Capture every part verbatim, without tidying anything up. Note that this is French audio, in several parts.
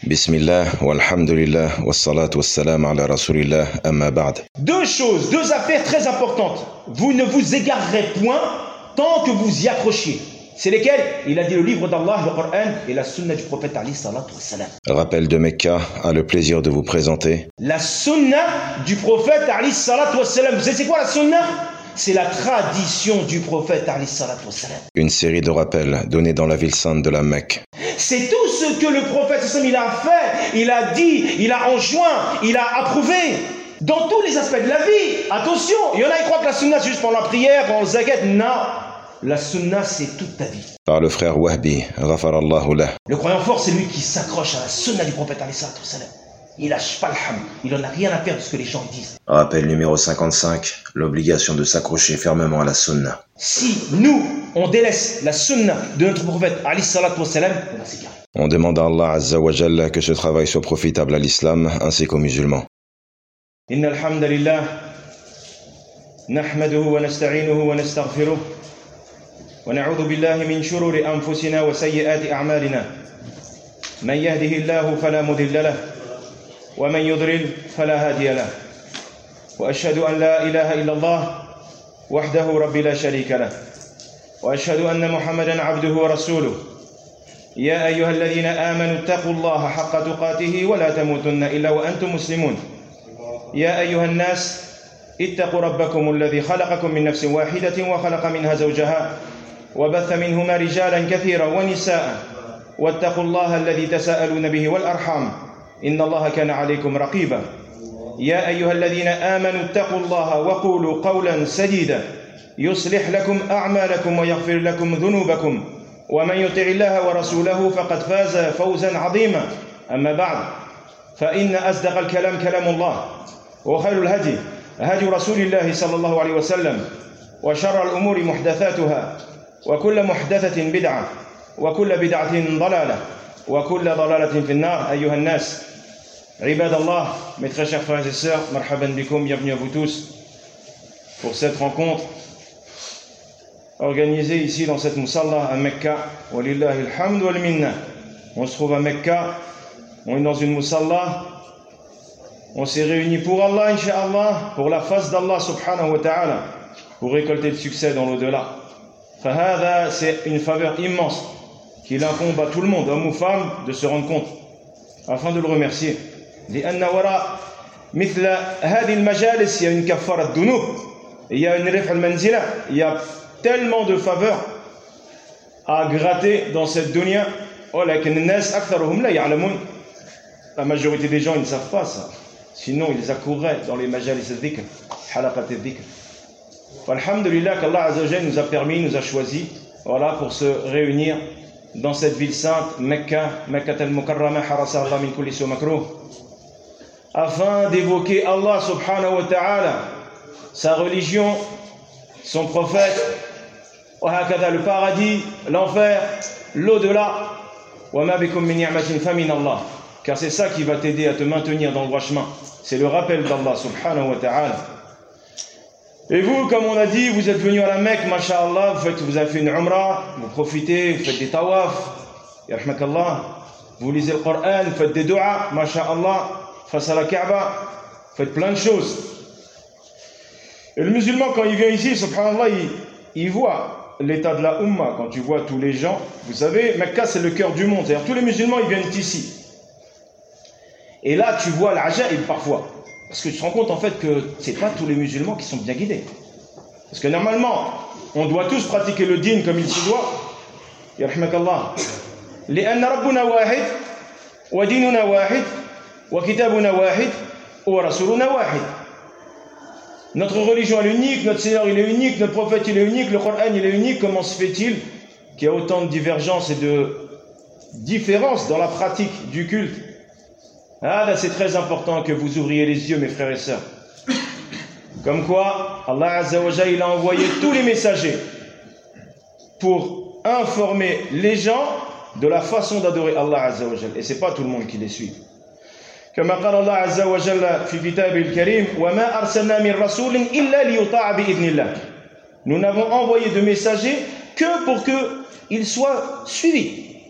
Bismillah, walhamdulillah, wassalatu wassalam ala rasulillah, amma ba'd. Deux choses, deux affaires très importantes. Vous ne vous égarerez point tant que vous y accrochez. C'est lesquelles? Il a dit le livre d'Allah, le Coran et la sunna du prophète Ali salatu wassalam. Rappel de Mecca a le plaisir de vous présenter La sunna du prophète Ali salatu wassalam. Vous savez c'est quoi la sunna? C'est la tradition du prophète Ali salatu wassalam. une série de rappels donnés dans la ville sainte de la Mecque. C'est tout ce que le prophète il a fait, il a dit, il a enjoint, il a approuvé dans tous les aspects de la vie. Attention, il y en a qui croient que la sunna c'est juste pendant la prière, pendant le zakat. Non, la sunna c'est toute ta vie. Par le frère Wahbi, ghafarallahu lah. Le croyant fort c'est lui qui s'accroche à la sunna du prophète alayhi salatu wassalam. Il lâche pas le ham, il en a rien à faire de ce que les gens disent. Rappel numéro cinquante-cinq, l'obligation de s'accrocher fermement à la sunna. Si nous, on délaisse la sunna de notre prophète alayhi salatu wassalam, on va s'égarer. On demande à Allah Azza wa Jalla que ce travail soit profitable à l'islam ainsi qu'aux musulmans. إن الحمد لله نحمده ونستعينه ونستغفره ونعوذ بالله من شرور أنفسنا وسيئات أعمالنا من يهده الله فلا مضل له ومن يضلل فلا هادي له وأشهد أن لا إله إلا الله وحده رب لا شريك له وأشهد أن محمدا عبده ورسوله يا أيها الذين آمنوا اتقوا الله حق تقاته ولا تموتن إلا وأنتم مسلمون يا أيها الناس اتقوا ربكم الذي خلقكم من نفس واحدة وخلق منها زوجها وبث منهما رجالا كثيرا ونساء واتقوا الله الذي تساءلون به والأرحام إن الله كان عليكم رقيبا يا أيها الذين آمنوا اتقوا الله وقولوا قولا سديدا يصلح لكم أعمالكم ويغفر لكم ذنوبكم ومن يطع الله ورسوله فقد فاز فوزا عظيما أما بعد فإن أصدق الكلام كلام الله وخير الهدي هدي رسول الله صلى الله عليه وسلم وشر الأمور محدثاتها وكل محدثة بدعة وكل بدعة ضلالة وكل ضلالة في النار أيها الناس عباد الله. Mes très chers frères et sœurs, marhaban bikoum, bienvenue à vous tous pour cette rencontre organisée ici dans cette musalla à Mecca. Walillahi alhamdu wal minna. On se trouve à Mecca, on est dans une musalla. On s'est réunis pour Allah, Inch'Allah, pour la face d'Allah subhanahu wa ta'ala, pour récolter le succès dans l'au-delà. Fahada, c'est une faveur immense qu'il incombe à tout le monde, hommes ou femmes, de se rendre compte, afin de le remercier. لأن وراء مثل هذه المجالس il y a une كفارة الذنوب, il y a une رفع المنزلة, il y a tellement de faveurs à gratter dans cette dunya. ولكن الناس أكثرهم لا يعلمون. La majorité des gens ils ne savent pas ça. Sinon, ils accourraient dans les majalis al-dhikr, halaqat al-dhikr. Alhamdulillah qu'Allah Azza wa Jalla nous a permis, nous a choisi, voilà, pour se réunir dans cette ville sainte, Mecca, Mecca al-Mukarrama, harasa Allah min kulli su makruh, afin d'évoquer Allah subhanahu wa ta'ala, sa religion, son prophète, wa hakadha, le paradis, l'enfer, l'au-delà, wa ma bikum min ni'matin fa min Allah. Car c'est ça qui va t'aider à te maintenir dans le droit chemin. C'est le rappel d'Allah subhanahu wa ta'ala. Et vous, comme on a dit, vous êtes venus à la Mecque, masha'Allah, vous, faites, vous avez fait une umrah, vous profitez, vous faites des tawaf, yarhamakallah, vous lisez le Coran, vous faites des du'a, masha'Allah, face à la Kaaba, vous faites plein de choses. Et le musulman, quand il vient ici, subhanallah, il, il voit l'état de la Ummah, quand tu vois tous les gens. Vous savez, Mecca, c'est le cœur du monde, c'est-à-dire tous les musulmans, ils viennent ici. Et là, tu vois l'aja'ib parfois. Parce que tu te rends compte en fait que ce n'est pas tous les musulmans qui sont bien guidés. Parce que normalement, on doit tous pratiquer le din comme il se doit. Yarhamakallah. لأن ربنا واحد وديننا واحد وكتابنا واحد ورسولنا واحد. Notre religion est unique, notre Seigneur il est unique, notre prophète il est unique, le Coran il est unique. Comment se fait-il qu'il y a autant de divergences et de différences dans la pratique du culte? Ah, là, c'est très important que vous ouvriez les yeux, mes frères et sœurs. Comme quoi, Allah Azza wa Jalla, il a envoyé tous les messagers pour informer les gens de la façon d'adorer Allah Azza wa Jalla. Et ce n'est pas tout le monde qui les suit. Comme قال الله عز وجل في كتابه الكريم وما أرسلنا من رسول إلا ليطاع بإذن الله. Nous n'avons envoyé de messagers que pour qu'ils soient suivis.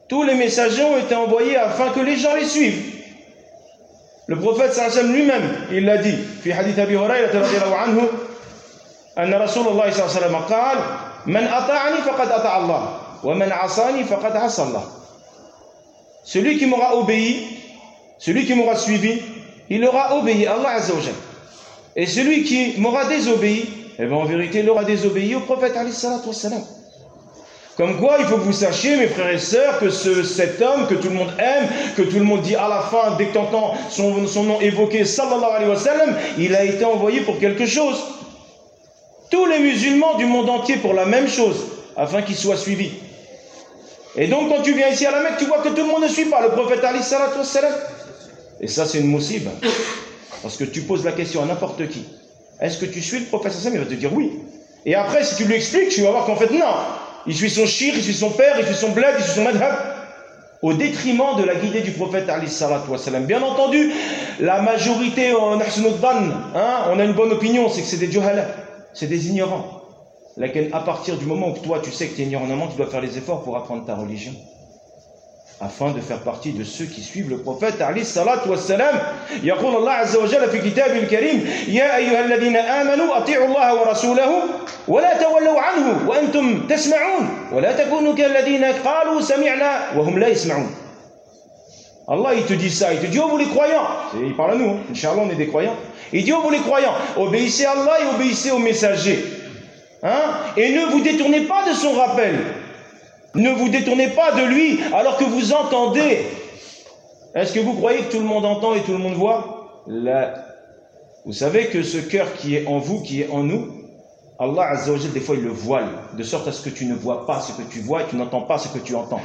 Tous les messagers ont été envoyés afin que les gens les suivent. Le prophète sallallahu alayhi wa sallam lui-même, il l'a dit, في حديث أبي هريرة رضي الله عنه أن رسول الله صلى الله عليه وسلم قال من أطاعني فقد أطاع الله ومن عصاني فقد عصى الله. Celui qui m'aura obéi, celui qui m'aura suivi, il aura obéi à Allah Azza wa Jal. Et celui qui m'aura désobéi, eh bien en vérité, il aura désobéi au prophète alayhi salatu wassalam. Comme quoi, il faut que vous sachiez, mes frères et sœurs, que ce, cet homme que tout le monde aime, que tout le monde dit à la fin, dès que tu entends son, son nom évoqué, sallallahu alayhi wa sallam, il a été envoyé pour quelque chose. Tous les musulmans du monde entier pour la même chose, afin qu'ils soient suivis. Et donc, quand tu viens ici à la Mecque, tu vois que tout le monde ne suit pas le prophète alayhi salatu wassalam. Et ça, c'est une moussiba. Parce que tu poses la question à n'importe qui. Est-ce que tu suis le prophète sallallahu alayhi wa sallam? Il va te dire oui. Et après, si tu lui expliques, tu vas voir qu'en fait, non. Il suit son shir, il suit son père, il suit son bled, il suit son madhab, au détriment de la guidée du prophète alayhi salatu wassalam. Bien entendu, la majorité, on, hein, on a une bonne opinion, c'est que c'est des juhala, c'est des ignorants. Laquelle, à partir du moment où toi tu sais que tu es ignorant, tu dois faire les efforts pour apprendre ta religion, afin de faire partie de ceux qui suivent le prophète alayhi salatu wassalam. يقول الله عز وجل في كتابه الكريم يا أيها الذين آمنوا أطيعوا الله ورسوله ولا تولوا عنه وأنتم تسمعون ولا تكونوا كالذين قالوا سمعنا وهم لا يسمعون. Allah il te dit ça, il te dit oh vous les croyants, il parle à nous, hein. Inch'Allah on est des croyants. Il dit oh vous les croyants, obéissez à Allah et obéissez aux messagers, hein? Et ne vous détournez pas de son rappel. Ne vous détournez pas de lui alors que vous entendez. Est-ce que vous croyez que tout le monde entend et tout le monde voit? Là, vous savez que ce cœur qui est en vous, qui est en nous, Allah Azza wa Jal, des fois il le voile, de sorte à ce que tu ne vois pas ce que tu vois et tu n'entends pas ce que tu entends.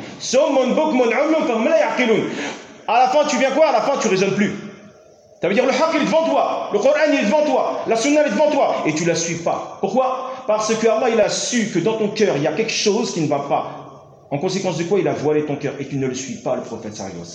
À la fin, tu viens quoi? À la fin, tu ne raisonnes plus. Ça veut dire le haqq il est devant toi, le Coran il est devant toi, la sunna est devant toi et tu ne la suis pas. Pourquoi? Parce que Allah il a su que dans ton cœur il y a quelque chose qui ne va pas. En conséquence de quoi il a voilé ton cœur et tu ne le suis pas, le prophète sallallahu alayhi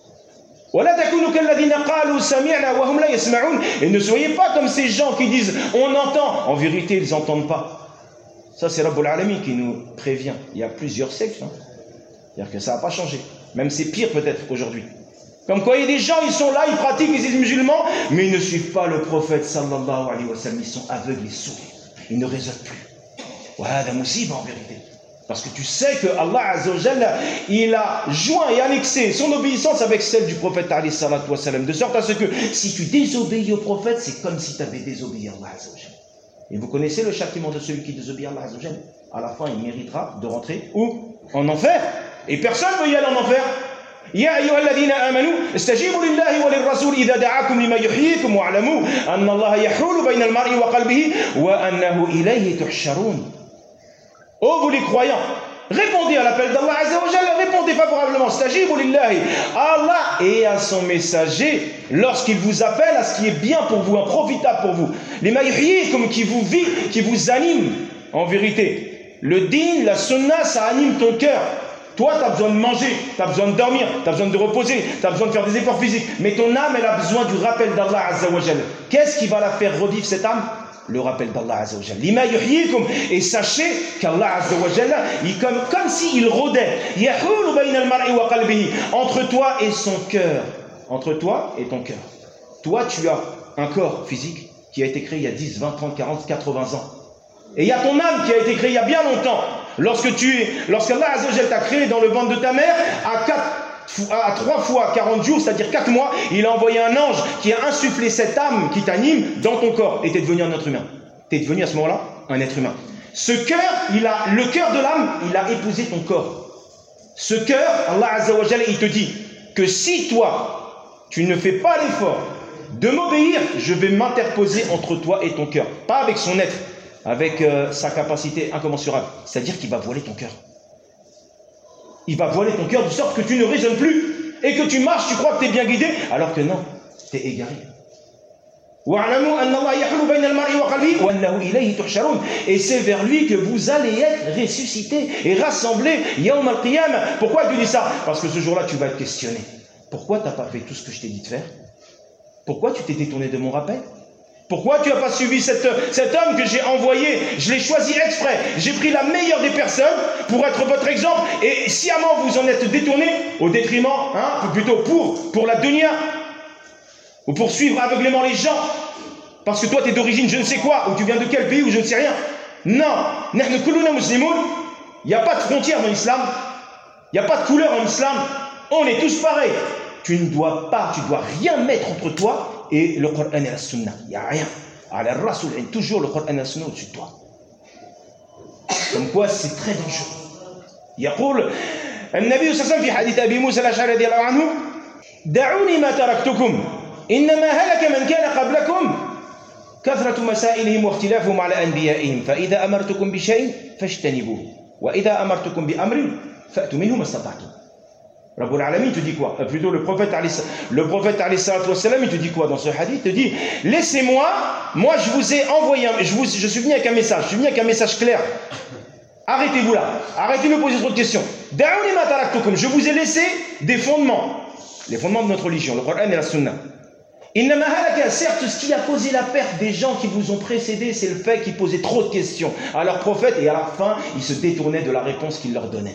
wa sallam. Et ne soyez pas comme ces gens qui disent on entend, en vérité ils n'entendent pas. Ça c'est Rabbul Alamin qui nous prévient. Il y a plusieurs siècles, hein. C'est-à-dire que ça n'a pas changé. Même c'est pire peut-être aujourd'hui. Comme quoi il y a des gens, ils sont là, ils pratiquent, ils sont musulmans, mais ils ne suivent pas le prophète sallallahu alayhi wa sallam. Ils sont aveugles, ils sourds, ils ne raisonnent plus. Voilà la musiba en vérité. Parce que tu sais que Allah Azza wa Jalla, il a joint et annexé son obéissance avec celle du prophète alayhi salatu wa sallam, de sorte à ce que si tu désobéis au prophète, c'est comme si tu avais désobéi à Allah Azza wa Jalla. Et vous connaissez le châtiment de celui qui désobéit à Allah Azza wa Jalla. À la fin, il méritera de rentrer où? En enfer. Et personne ne veut y aller en enfer. يا أيها الذين آمنوا استجيبوا لله وللرسول إذا دعاكم لما يحييكم واعلموا أن الله يحول بين المرء وقلبه وأنه إليه تحشرون. Oh vous les croyants, répondez à l'appel d'Allah Azza wa Jalla, répondez favorablement, stajibu lillahi, à Allah et à son messager, lorsqu'il vous appelle à ce qui est bien pour vous, un profitable pour vous. Les maïhyi, comme qui vous vit, qui vous anime, en vérité. Le din, la sunna, ça anime ton cœur. Toi, tu as besoin de manger, tu as besoin de dormir, tu as besoin de te reposer, tu as besoin de faire des efforts physiques. Mais ton âme, elle a besoin du rappel d'Allah Azza wa Jalla. Qu'est-ce qui va la faire revivre cette âme? Le rappel d'Allah Azza wa Jalla. Lima yuhyikum. Et sachez qu'Allah Azza wa Jalla, il, comme, comme s'il rôdait. Yahulu bayna al-mar'i wa qalbihi. Entre toi et son cœur. Entre toi et ton cœur. Toi, tu as un corps physique qui a été créé il y a dix, vingt, trente, quarante, quatre-vingts ans. Et il y a ton âme qui a été créée il y a bien longtemps. Lorsque tu es, lorsqu'Allah Azza wa Jalla t'a créé dans le ventre de ta mère, à quatre, à trois fois quarante jours, c'est-à-dire quatre mois, il a envoyé un ange qui a insufflé cette âme qui t'anime dans ton corps. Et tu es devenu un être humain. Tu es devenu à ce moment-là un être humain. Ce cœur, il a, le cœur de l'âme, il a épousé ton corps. Ce cœur, Allah Azza wa Jalla, il te dit que si toi, tu ne fais pas l'effort de m'obéir, je vais m'interposer entre toi et ton cœur. Pas avec son être, avec euh, sa capacité incommensurable. C'est-à-dire qu'il va voiler ton cœur. Il va voiler ton cœur de sorte que tu ne raisonnes plus et que tu marches, tu crois que tu es bien guidé, alors que non, tu es égaré. Et c'est vers lui que vous allez être ressuscités et rassemblés. Pourquoi tu dis ça? Parce que ce jour-là, tu vas être questionné. Pourquoi tu n'as pas fait tout ce que je t'ai dit de faire? Pourquoi tu t'es détourné de mon rappel? Pourquoi tu n'as pas suivi cette, cet homme que j'ai envoyé? Je l'ai choisi exprès. J'ai pris la meilleure des personnes pour être votre exemple. Et sciemment, vous en êtes détourné au détriment, hein, plutôt pour, pour la dunya. Ou pour suivre aveuglément les gens. Parce que toi, tu es d'origine je ne sais quoi. Ou tu viens de quel pays ou je ne sais rien. Non. Nahnu kulluna muslimun. Il n'y a pas de frontière dans l'islam. Il n'y a pas de couleur en islam. On est tous pareils. Tu ne dois pas, tu ne dois rien mettre entre toi et le Coran et la Sunna. Il n'y a rien. Alors, le Rasoul est toujours le Coran et la Sunna au-dessus de toi. Comme quoi, c'est très dangereux. يقول النبي صلى الله عليه وسلم في حديث أبي موسى الأشعري رضي الله عنه دعوني ما تركتكم إنما هلك من كان قبلكم كثرة مسائلهم واختلافهم على أنبيائهم فإذا أمرتكم بشيء فاجتنبوه وإذا أمرتكم بأمر فأتوا منه ما استطعتم. Rabbul Alamin, il te dit quoi? Plutôt le prophète le prophète alayhi salatu wassalam, il te dit quoi dans ce hadith? Il te dit laissez-moi, moi je vous ai envoyé un, je, vous, je suis venu avec un message, je suis venu avec un message clair. Arrêtez-vous là, arrêtez de me poser trop de questions. Da'ouni ma taraktukum, je vous ai laissé des fondements, les fondements de notre religion, le Coran et la Sunna. Innama halaka, certes, ce qui a causé la perte des gens qui vous ont précédés, c'est le fait qu'ils posaient trop de questions à leur prophète et à la fin, ils se détournaient de la réponse qu'il leur donnait.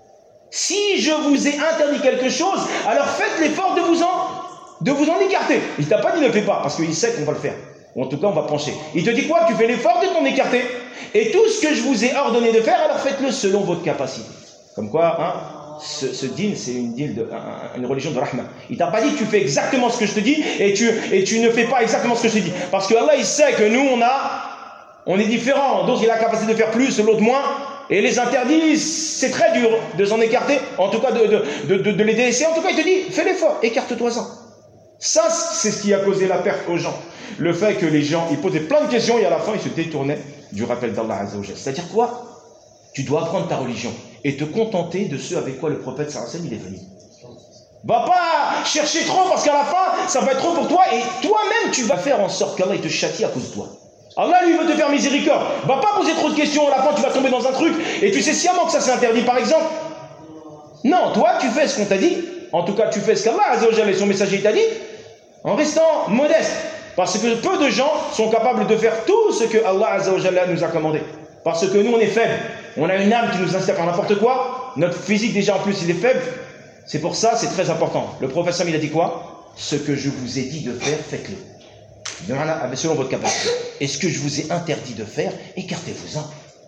Si je vous ai interdit quelque chose, alors faites l'effort de vous en, de vous en écarter. Il ne t'a pas dit ne le fais pas, parce qu'il sait qu'on va le faire. Ou en tout cas, on va pencher. Il te dit quoi? Tu fais l'effort de t'en écarter. Et tout ce que je vous ai ordonné de faire, alors faites-le selon votre capacité. Comme quoi, hein, ce, ce din, c'est une, din de, un, une religion de rahma. Il t'a pas dit tu fais exactement ce que je te dis et tu, et tu ne fais pas exactement ce que je te dis. Parce que Allah, il sait que nous, on a, on est différents. D'autres, il a la capacité de faire plus, l'autre moins. Et les interdits, c'est très dur de s'en écarter, en tout cas de, de, de, de, de les délaisser. En tout cas, il te dit, fais l'effort, écarte-toi-en. Ça, c'est ce qui a causé la perte aux gens. Le fait que les gens, ils posaient plein de questions et à la fin, ils se détournaient du rappel d'Allah Azza wa Jalla. C'est-à-dire quoi? Tu dois apprendre ta religion et te contenter de ce avec quoi le prophète sallallahu alayhi wa sallam il est venu. Va pas chercher trop parce qu'à la fin, ça va être trop pour toi et toi-même, tu vas faire en sorte qu'Allah il te châtie à cause de toi. Allah lui veut te faire miséricorde. Va pas poser trop de questions, à la fin tu vas tomber dans un truc et tu sais sciemment que ça c'est interdit par exemple. Non, toi tu fais ce qu'on t'a dit. En tout cas tu fais ce qu'Allah Azza wa Jalla et son messager t'a dit en restant modeste. Parce que peu de gens sont capables de faire tout ce que Allah Azza wa Jalla nous a commandé. Parce que nous on est faibles. On a une âme qui nous incite à faire n'importe quoi. Notre physique déjà en plus il est faible. C'est pour ça c'est très important. Le prophète Sam il a dit quoi? Ce que je vous ai dit de faire, faites-le. Selon votre capacité. Et ce que je vous ai interdit de faire, écartez-vous-en.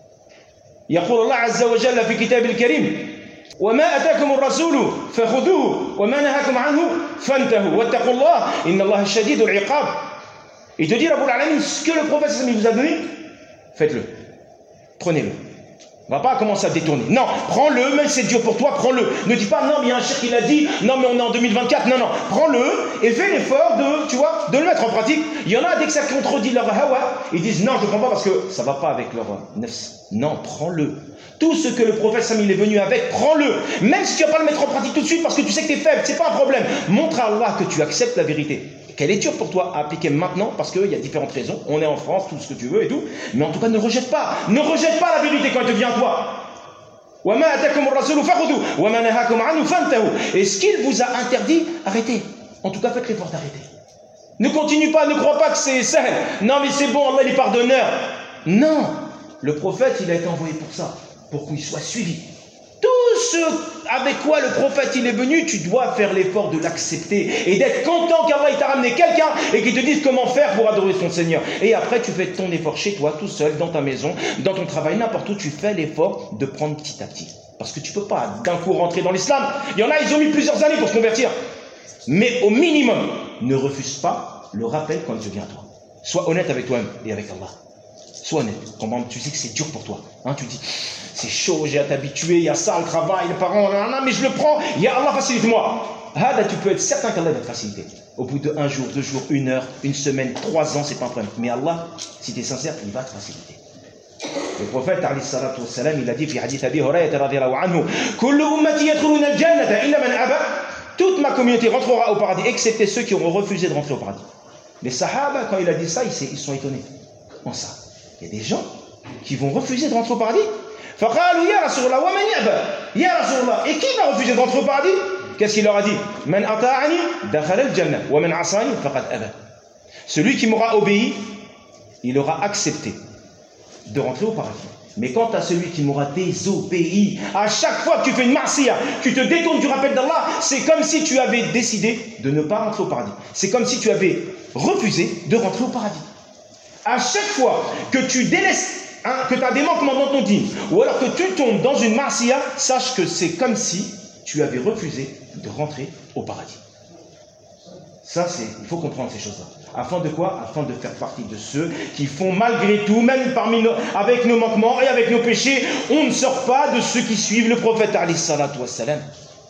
يقول الله عز وجل في كتاب الكريم وما أتاكم الرسول فخذوه وما نهاكم عنه فانتهوا واتقوا الله إن الله شديد العقاب. Il te dit Rabbul Alamin, ce que le prophète vous a donné, faites-le. Prenez-le. On ne va pas commencer à détourner. Non, prends-le, même si c'est dur pour toi, prends-le. Ne dis pas, non, mais il y a un cheikh qui l'a dit, non, mais on est en deux mille vingt-quatre. Non, non, prends-le et fais l'effort de, tu vois, de le mettre en pratique. Il y en a, dès que ça contredit leur hawa, ils disent, non, je ne prends pas parce que ça ne va pas avec leur nefs. Non, prends-le. Tout ce que le prophète Sam est venu avec, prends-le. Même si tu ne vas pas le mettre en pratique tout de suite parce que tu sais que tu es faible, ce n'est pas un problème. Montre à Allah que tu acceptes la vérité. Qu'elle est dure pour toi à appliquer maintenant parce qu'il y a différentes raisons. On est en France, tout ce que tu veux et tout. Mais en tout cas, ne rejette pas. Ne rejette pas la vérité quand elle te vient à toi. Et ce qu'il vous a interdit, arrêtez. En tout cas, faites l'effort d'arrêter. Ne continue pas, ne crois pas que c'est sahl. Non, mais c'est bon, Allah il est pardonneur. Non. Le prophète, il a été envoyé pour ça. Pour qu'il soit suivi. Tout ce avec quoi le prophète il est venu, tu dois faire l'effort de l'accepter et d'être content qu'Allah t'a ramené quelqu'un et qu'il te dise comment faire pour adorer son Seigneur. Et après tu fais ton effort chez toi, tout seul, dans ta maison, dans ton travail, n'importe où, tu fais l'effort de prendre petit à petit. Parce que tu ne peux pas d'un coup rentrer dans l'islam. Il y en a, ils ont mis plusieurs années pour se convertir. Mais au minimum, ne refuse pas le rappel quand il te vient à toi. Sois honnête avec toi-même et avec Allah. Sois honnête. Quand tu sais que c'est dur pour toi. Hein, tu dis, c'est chaud, j'ai à t'habituer, il y a ça, le travail, les parents, non, non, mais je le prends, il y a Allah, facilite-moi. Hada, tu peux être certain qu'Allah va te faciliter. Au bout de un jour, deux jours, une heure, une semaine, trois ans, c'est pas un problème. Mais Allah, si tu es sincère, il va te faciliter. Le prophète, alayhi salatu wassalam, il a dit, fi hadith Abi Hurayra radiyallahu anhu, Kullu ummati yadkhuluna al-jannata illa man aba. Toute ma communauté rentrera au paradis, excepté ceux qui auront refusé de rentrer au paradis. Les sahaba, quand il a dit ça, ils sont étonnés. Comment ça? Il y a des gens qui vont refuser de rentrer au paradis. فقالوا يا رسول الله ومن يأبى يا رسول الله. Et qui va refuser de rentrer au paradis? Qu'est-ce qu'il leur a dit? من أطاعني دخل الجنة ومن عصاني فقد أبى. Celui qui m'aura obéi il aura accepté de rentrer au paradis. Mais quant à celui qui m'aura désobéi, à chaque fois que tu fais une marsiya, tu te détournes du rappel d'Allah, c'est comme si tu avais décidé de ne pas rentrer au paradis. C'est comme si tu avais refusé de rentrer au paradis. À chaque fois que tu délaisses, hein, que tu as des manquements dans ton dîme, ou alors que tu tombes dans une marsiya, sache que c'est comme si tu avais refusé de rentrer au paradis. Ça, c'est, il faut comprendre ces choses-là. Afin de quoi? Afin de faire partie de ceux qui font malgré tout, même parmi nos, avec nos manquements et avec nos péchés, on ne sort pas de ceux qui suivent le prophète alayhi salatu wassalam.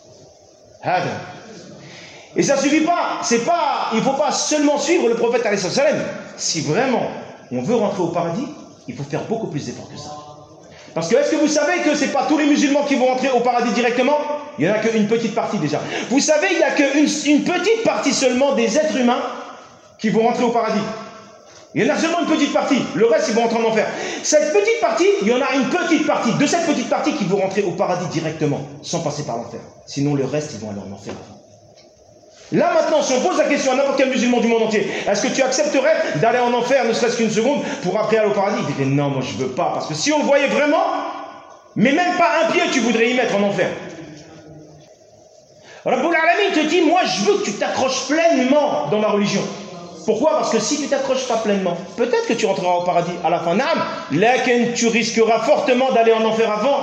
Et ça ne suffit pas. C'est pas, il ne faut pas seulement suivre le prophète alayhi salatu wassalam. Si vraiment on veut rentrer au paradis, il faut faire beaucoup plus d'efforts que ça. Parce que est-ce que vous savez que ce n'est pas tous les musulmans qui vont rentrer au paradis directement? Il n'y en a qu'une petite partie déjà. Vous savez, il n'y a qu'une une petite partie seulement des êtres humains qui vont rentrer au paradis. Il y en a seulement une petite partie. Le reste, ils vont rentrer en enfer. Cette petite partie, il y en a une petite partie, de cette petite partie qui vont rentrer au paradis directement, sans passer par l'enfer. Sinon, le reste, ils vont aller en enfer. Là maintenant, si on pose la question à n'importe quel musulman du monde entier, est-ce que tu accepterais d'aller en enfer ne serait-ce qu'une seconde pour après aller au paradis? Il dirait non, moi je veux pas, parce que si on le voyait vraiment, mais même pas un pied tu voudrais y mettre en enfer. Rabbul Alamin te dit, moi je veux que tu t'accroches pleinement dans ma religion. Pourquoi? Parce que si tu t'accroches pas pleinement, peut-être que tu rentreras au paradis à la fin. Naam, lakin tu risqueras fortement d'aller en enfer avant.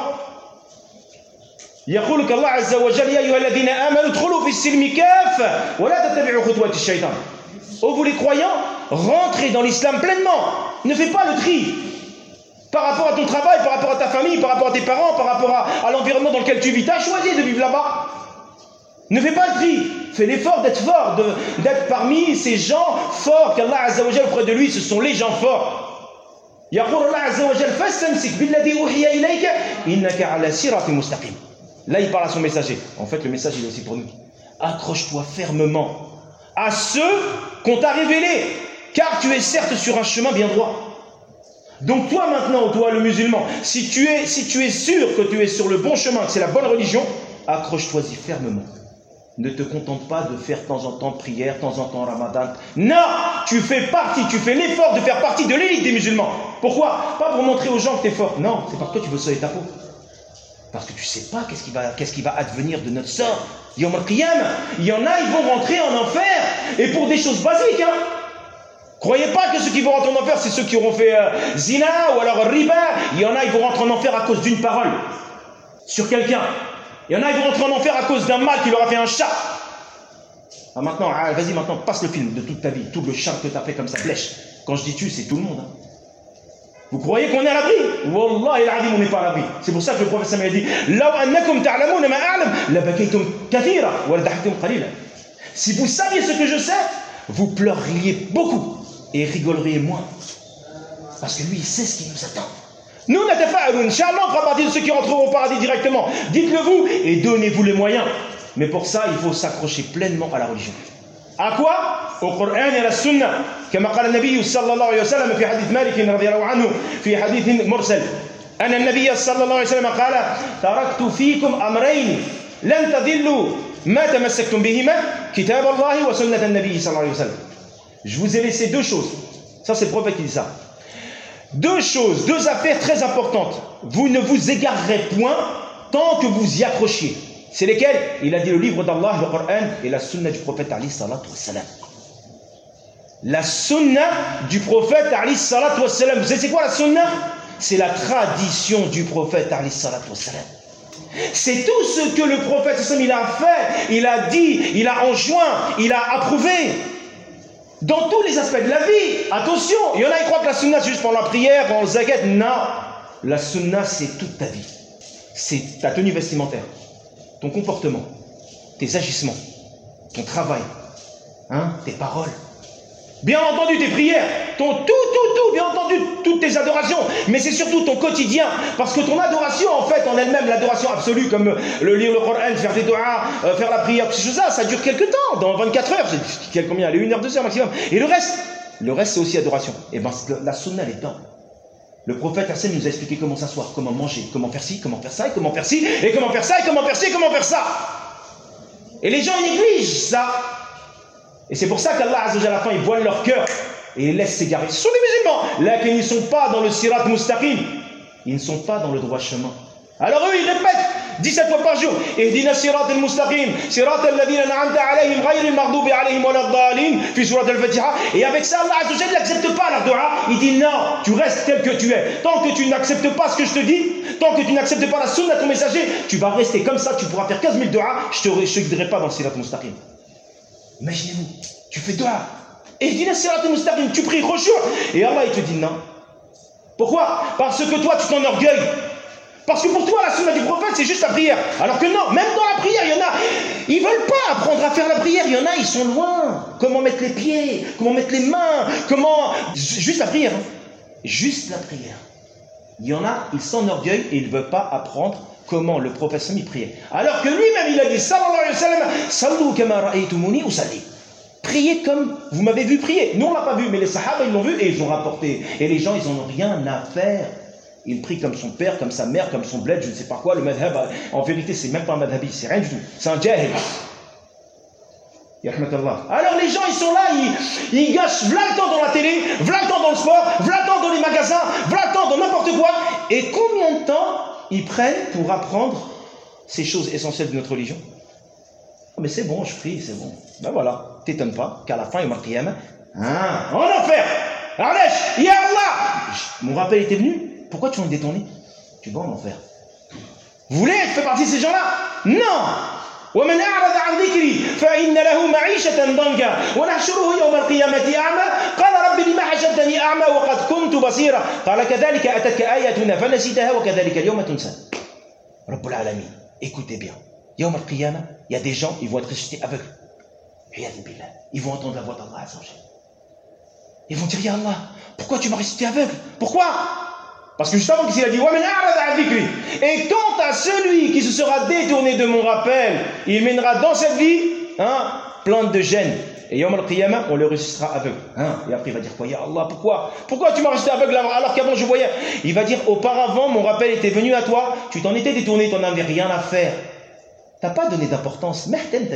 يقول الله عز وجل يا أيها الذين آمنوا ادخلوا في السلم كافة ولا تتبعوا خطوات الشيطان. Oh vous les croyants, rentrez dans l'islam pleinement. Ne fais pas le tri par rapport à ton travail, par rapport à ta famille, par rapport à tes parents, par rapport à, à l'environnement dans lequel tu vis. Tu as choisi de vivre là-bas. Ne fais pas le tri. Fais l'effort d'être fort, d'être parmi ces gens forts qu'Allah Azza wa Jal auprès de lui, ce sont les gens forts. يقول الله عز وجل فاستمسك بالذي أوحي إليك إنك على صراط مستقيم. Là, il parle à son messager. En fait, le message, il est aussi pour nous. Accroche-toi fermement à ceux qu'on t'a révélés, car tu es certes sur un chemin bien droit. Donc toi maintenant, toi le musulman, si tu es, si tu es sûr que tu es sur le bon chemin, que c'est la bonne religion, accroche-toi-y fermement. Ne te contente pas de faire de temps en temps prière, de temps en temps ramadan. Non, tu fais partie, tu fais l'effort de faire partie de l'élite des musulmans. Pourquoi? Pas pour montrer aux gens que tu es fort. Non, c'est parce que tu veux sauver ta peau. Parce que tu ne sais pas qu'est-ce qui va, qu'est-ce qui va advenir de notre sort. Yawm al-Qiyam, il y en a, ils vont rentrer en enfer. Et pour des choses basiques. Hein. Croyez pas que ceux qui vont rentrer en enfer, c'est ceux qui auront fait euh, zina ou alors riba. Il y en a, ils vont rentrer en enfer à cause d'une parole sur quelqu'un. Il y en a, ils vont rentrer en enfer à cause d'un mal qui leur a fait un chat. Ah, maintenant, ah, vas-y, maintenant, passe le film de toute ta vie. Tout le chat que tu as fait comme ça, flèche. Quand je dis tu, c'est tout le monde. Hein. Vous croyez qu'on est à l'abri? Wallah, on n'est pas à l'abri. C'est pour ça que le prophète Samuel a dit si vous saviez ce que je sais, vous pleureriez beaucoup et rigoleriez moins. Parce que lui, il sait ce qui nous attend. Nous, Inch'Allah, on fera partie de ceux qui rentreront au paradis directement. Dites-le vous et donnez-vous les moyens. Mais pour ça, il faut s'accrocher pleinement à la religion. À quoi? Au Coran et à la Sunna. كما قال النبي صلى الله عليه وسلم في حديث مالك رضي الله عنه في حديث مرسل أن النبي صلى الله عليه وسلم قال تركت فيكم أمرين لن تضلوا ما تمسكتم بهما كتاب الله وسنة النبي صلى الله عليه وسلم. Je vous ai laissé deux choses. Ça c'est le prophète qui dit ça. Deux choses, deux affaires très importantes. Vous ne vous égarerez point tant que vous y accrochiez. C'est lesquels? Il a dit le livre d'Allah, le Coran et la sunna du prophète alayhi salatu wassalam. La sunna du prophète alayhi salatu wassalam. Vous savez c'est quoi la sunna? C'est la tradition du prophète alayhi salatu wassalam. C'est tout ce que le prophète il a fait, il a dit, il a enjoint, il a approuvé. Dans tous les aspects de la vie. Attention, il y en a qui croient que la sunna c'est juste pendant la prière, pendant le zakat. Non, la sunna c'est toute ta vie. C'est ta tenue vestimentaire, ton comportement, tes agissements, ton travail, hein, tes paroles. Bien entendu tes prières, ton tout, tout, tout, bien entendu toutes tes adorations, mais c'est surtout ton quotidien, parce que ton adoration en fait en elle-même, l'adoration absolue comme le lire le Coran, faire des doigts, euh, faire la prière, toutes ces choses-là, ça dure quelques temps, dans vingt-quatre heures, c'est combien, allez, une heure, deux heures maximum, et le reste, le reste c'est aussi adoration, et bien la sunna elle est dedans. Le prophète Hassan nous a expliqué comment s'asseoir, comment manger, comment faire ci, comment faire ça, et comment faire ci, et comment faire ça, et comment faire ci, et comment faire ça. Et les gens négligent ça. Et c'est pour ça qu'Allah Azza wa Jalla, à la fin, il voile leur cœur. et les laissent s'égarer. Ce sont des musulmans. Là, ils ne sont pas dans le sirat mustaqim. Ils ne sont pas dans le droit chemin. Alors eux, ils répètent dix-sept fois par jour. Ihdina sirat al-mustaqim, sirat alladhina na'amta alayhim, ghayri al-maghdubi alayhim wa lad-dallin, fi surat al-Fatiha. Et avec ça, Allah Azza wa Jalla n'accepte pas la dua. Il dit non, tu restes tel que tu es. Tant que tu n'acceptes pas ce que je te dis, tant que tu n'acceptes pas la sunna de ton messager, tu vas rester comme ça, tu pourras faire quinze mille dua, je ne te guiderai pas dans le sirat al-mustaqim. Imaginez-vous, tu fais dua. Ihdina sirat al-mustaqim, tu pries khushu', et Allah il te dit non. Pourquoi? Parce que toi, tu t'enorgueilles. Parce que pour toi, la sunna du prophète, c'est juste la prière. Alors que non, même dans la prière, il y en a, ils ne veulent pas apprendre à faire la prière. Il y en a, ils sont loin. Comment mettre les pieds, comment mettre les mains, comment... Juste la prière. Hein. Juste la prière. Il y en a, ils s'enorgueillent et ils ne veulent pas apprendre comment le prophète Sami priait. Alors que lui-même, il a dit, sallallahu alayhi wa sallam, sallu kama ra'aytumuni usalli. Priez comme vous m'avez vu prier. Nous, on ne l'a pas vu, mais les sahaba, ils l'ont vu et ils ont rapporté. Et les gens, ils n'en ont rien à faire. Il prie comme son père, comme sa mère, comme son bled, je ne sais pas quoi. Le madhab, en vérité, c'est même pas un madhabi, c'est rien du tout. C'est un jahil. Alors les gens, ils sont là, ils, ils gâchent v'là le temps dans la télé, v'là le temps dans le sport, v'là le temps dans les magasins, v'là le temps dans n'importe quoi. Et combien de temps ils prennent pour apprendre ces choses essentielles de notre religion? Oh, mais c'est bon, je prie, c'est bon. Ben voilà, t'étonne pas qu'à la fin, il m'a prié, ah, en enfer, Arlèche, ya Allah. Mon rappel était venu. Pourquoi tu en es détourné? Tu vas en enfer. Vous voulez faire partie de ces gens-là? Non. ومن أعرض عن ذكري فإن له معيشة ضنكا ونحشره يوم القيامة أعمى قال رب لما حشرتني أعمى وقد كنت بصيرا قال كذلك أتتك آياتنا فنسيتها وكذلك اليوم تنسى. رب العالمين. Écoutez bien. يوم القيامة, il y a des gens, ils vont être ressuscités aveugles. Ils vont entendre la voix d'Allah. Ils vont dire, Ya Allah, pourquoi tu m'as ressuscité aveugle? Pourquoi? Parce que juste avant qu'il a dit et quant à celui qui se sera détourné de mon rappel, il mènera dans cette vie hein, plein de gêne. Et Yawm al-Qiyamah, on le ressuscitera aveugle. Hein, et après il va dire quoi? Ya Allah, pourquoi? Pourquoi tu m'as resté aveugle alors qu'avant je voyais? Il va dire auparavant mon rappel était venu à toi, tu t'en étais détourné, tu n'en avais rien à faire. Tu n'as pas donné d'importance.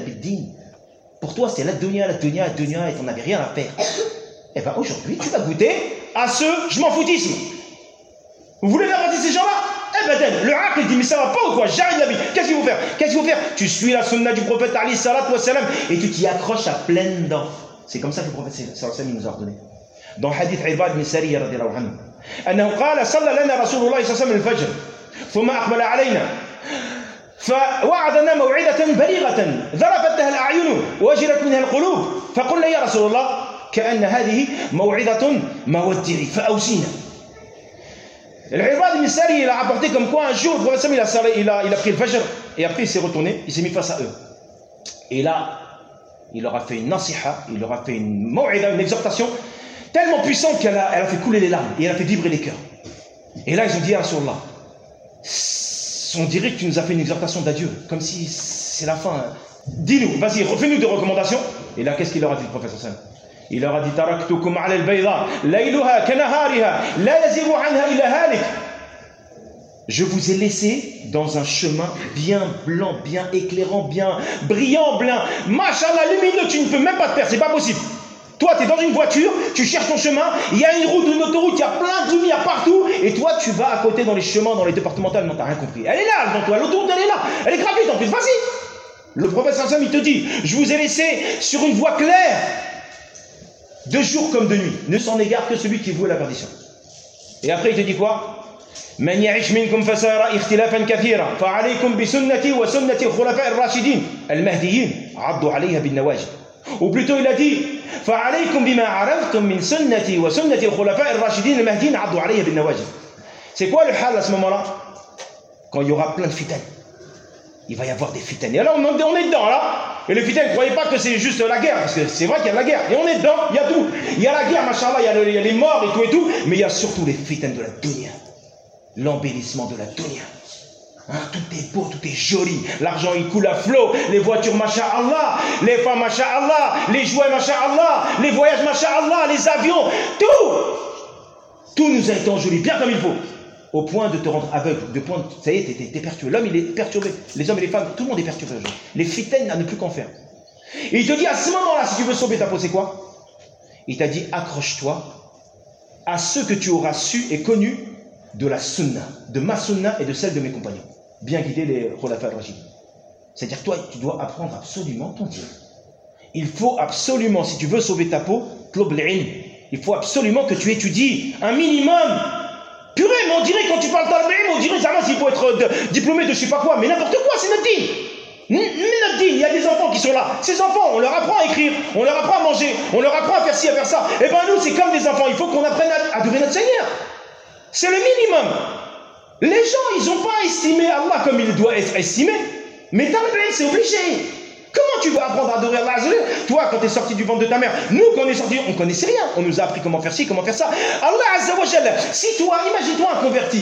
Pour toi c'est la dunya, la dunya, la dunya et tu n'en avais rien à faire. Et bien aujourd'hui tu vas goûter à ce je m'en foutisme. Vous voulez faire partie de ces gens-là? Eh ben, le aql dit, mais ça va pas ou quoi? J'arrête la vie. Qu'est-ce qu'il faut faire? Qu'est-ce qu'il faut faire? Tu suis la sunna du prophète alayhi salatu wa salam et tu t'y accroches à pleines dents. C'est comme ça que le prophète sallallahu alayhi wa sallam nous a ordonné. Dans le hadith Irbad bin Sariya radiyallahu anhu, أنه قال صلى لنا رسول الله صلى الله عليه وسلم الفجر ثم أقبل علينا فوعدنا موعظة بليغة ذرفت لها الأعين وجلت منها القلوب فقلنا يا رسول الله كأن هذه موعظة مودع فأوصينا. L'Irbad bin Sari, il a rapporté comme quoi un jour, le prophète il a, il, a, il a pris le fajr et après il s'est retourné, il s'est mis face à eux. Et là, il leur a fait une nasiha, il leur a fait une maw'ida, une exhortation tellement puissante qu'elle a, elle a fait couler les larmes et elle a fait vibrer les cœurs. Et là, ils ont dit à Rasulullah, on dirait que tu nous as fait une exhortation d'adieu, comme si c'est la fin. Dis-nous, vas-y, fais-nous des recommandations. Et là, qu'est-ce qu'il leur a dit le prophète sallallahu alayhi wa sallam? Il leur a dit taraktukum ala al-bayda layluha kanahariha la yaziru anha illa halik. Je vous ai laissé dans un chemin bien blanc, bien éclairant, bien brillant, blanc. Machallah, lumineux, tu ne peux même pas te perdre, c'est pas possible. Toi, tu es dans une voiture, tu cherches ton chemin, il y a une route, une autoroute, il y a plein de lumière partout, et toi, tu vas à côté dans les chemins, dans les départementales, non, t'as rien compris. Elle est là, devant toi, l'autoroute, elle est là, elle est gratuite en plus, vas-y. Le prophète sallallahu alayhi wa sallam, il te dit, je vous ai laissé sur une voie claire. De jour comme de nuit, ne s'en égare que celui qui voue la perdition. Et après il te dit quoi? Man ya'ish minkum fasara ikhtilafan kathira fa alaykum bi sunnati wa sunnati al-khulafa' ar-rashidin al-mahdiyyin 'addu 'alayha bin nawajid. Ou plutôt il a dit fa alaykum bima 'araftum min sunnati wa sunnati al-khulafa' ar-rashidin al-mahdiyyin 'addu 'alayha bin nawajid. C'est quoi le hal à ce moment-là? Quand il y aura plein de fitanes. Il va y avoir des fitanes. Et là, on est dedans, là. Et les fitanes, ne croyez pas que c'est juste la guerre. Parce que c'est vrai qu'il y a la guerre. Et on est dedans, il y a tout. Il y a la guerre, machallah, il y a, le, il y a les morts et tout et tout. Mais il y a surtout les fitanes de la dunya. L'embellissement de la dunya. Hein, tout est beau, tout est joli. L'argent, il coule à flot. Les voitures, masha'Allah. Les femmes, masha'Allah. Les jouets, masha'Allah. Les voyages, masha'Allah. Les avions. Tout. Tout nous a été enjoli, bien comme il faut. Au point de te rendre aveugle, de point de, ça y est, t'es, t'es perturbé. L'homme, il est perturbé. Les hommes et les femmes, tout le monde est perturbé aujourd'hui. Les fitaines à ne plus qu'en faire. Et il te dit, à ce moment-là, si tu veux sauver ta peau, c'est quoi? Il t'a dit accroche-toi à ce que tu auras su et connu de la sunna, de ma sunna et de celle de mes compagnons. Bien guider les khulafa ar-rashidin. C'est-à-dire toi, tu dois apprendre absolument ton Dieu. Il faut absolument, si tu veux sauver ta peau, il faut absolument que tu étudies un minimum. Purée, mais on dirait quand tu parles d'Al-Ba'im, on dirait ça, s'il faut être de, diplômé de je sais pas quoi, mais n'importe quoi, c'est notre dîme. Notre dîme, il y a des enfants qui sont là. Ces enfants, on leur apprend à écrire, on leur apprend à manger, on leur apprend à faire ci, à faire ça. Et bien nous, c'est comme des enfants, il faut qu'on apprenne à adorer notre Seigneur. C'est le minimum. Les gens, ils n'ont pas estimé Allah comme il doit être estimé, mais Al-Ba'im, c'est obligé. Comment tu vas apprendre à adorer Allah Azza wa Jalla? Toi, quand tu es sorti du ventre de ta mère, nous, quand on est sorti, on ne connaissait rien. On nous a appris comment faire ci, comment faire ça. Allah Azza wa Jalla, si toi, imagine-toi un converti,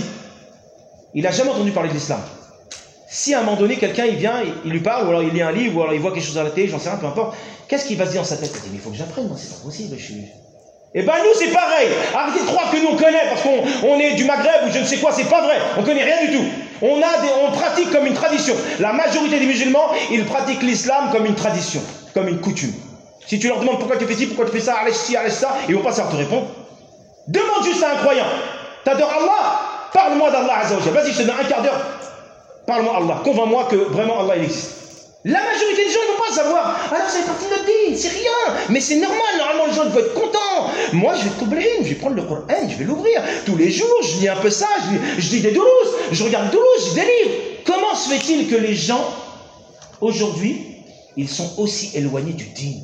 il n'a jamais entendu parler de l'islam. Si à un moment donné, quelqu'un, il vient, il lui parle, ou alors il lit un livre, ou alors il voit quelque chose à la télé, j'en sais rien, peu importe, qu'est-ce qu'il va se dire dans sa tête? Il dit, mais il faut que j'apprenne, moi, c'est pas possible, je suis... Eh bien nous c'est pareil, arrêtez de croire que nous on connaît parce qu'on on est du Maghreb ou je ne sais quoi, c'est pas vrai, on connaît rien du tout. On, a des, on pratique comme une tradition. La majorité des musulmans, ils pratiquent l'islam comme une tradition, comme une coutume. Si tu leur demandes pourquoi tu fais ci, pourquoi tu fais ça, allez ci, allez ça, ils ne vont pas savoir te répondre. Demande juste à un croyant, t'adores Allah, parle-moi d'Allah Azza wa Jalla. Vas-y, je te donne un quart d'heure, parle-moi Allah, convainc-moi que vraiment Allah il existe. La majorité des gens ne vont pas savoir. Alors ça fait partie de notre dîne, c'est rien. Mais c'est normal, normalement les gens doivent être contents. Moi je vais troubler, je vais prendre le Coran, je vais l'ouvrir. Tous les jours, je lis un peu ça, je lis, je lis des doulouz, je regarde doulouz, je lis des livres. Comment se fait-il que les gens, aujourd'hui, ils sont aussi éloignés du dîne?